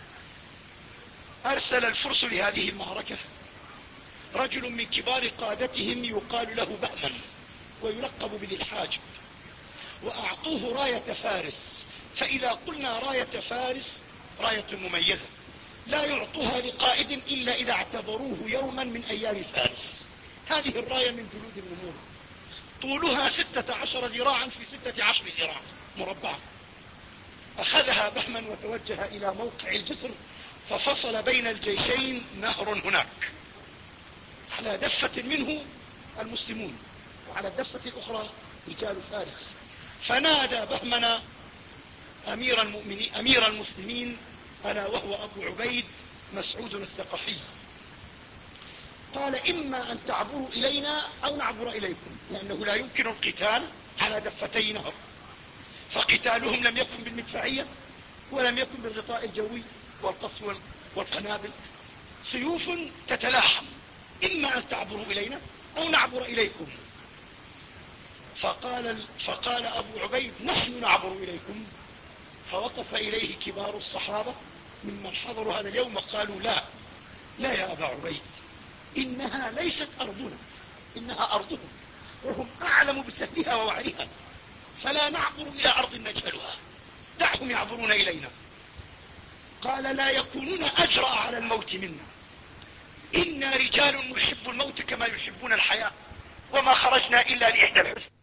أرسل الفرس لهذه المعركة رجل من كبار قادتهم يقال له بهمن ويلقب بالحاجب، وأعطوه راية فارس. فإذا قلنا راية فارس راية مميزة لا يعطوها لقائد إلا إذا اعتبروه يوما من أيام فارس. هذه الراية من جلود النمور، طولها ستة عشر ذراعا في ستة عشر ذراعا مربعة. أخذها بهما وتوجه إلى موقع الجسر، ففصل بين الجيشين نهر هناك، على دفة منه المسلمون وعلى الدفة الأخرى رجال فارس. فنادى بهمنا أمير المؤمنين أمير المسلمين ألا وهو أبو عبيد مسعود الثقفي، قال: إما أن تعبروا إلينا أو نعبر إليكم، لأنه لا يمكن القتال على دفتي نهر، فقتالهم لم يكن بالمدفعية ولم يكن بالغطاء الجوي والقصف والقنابل، سيوف تتلاحم، إما أن تعبروا إلينا أو نعبر إليكم. فقال, فقال أبو عبيد: نحن نعبر إليكم. فوقف إليه كبار الصحابة ممن حضروا هذا اليوم وقالوا لا لا يا أبا عبيد، إنها ليست أرضنا، إنها أرضهم، وهم أعلم بسهلها ووعرها، فلا نعبر إلى أرض نجهلها، دعهم يعبرون إلينا. قال لا يكونون أجرأ على الموت منا، إنا رجال نحب الموت كما يحبون الحياة، وما خرجنا إلا لإحدى الحسنى.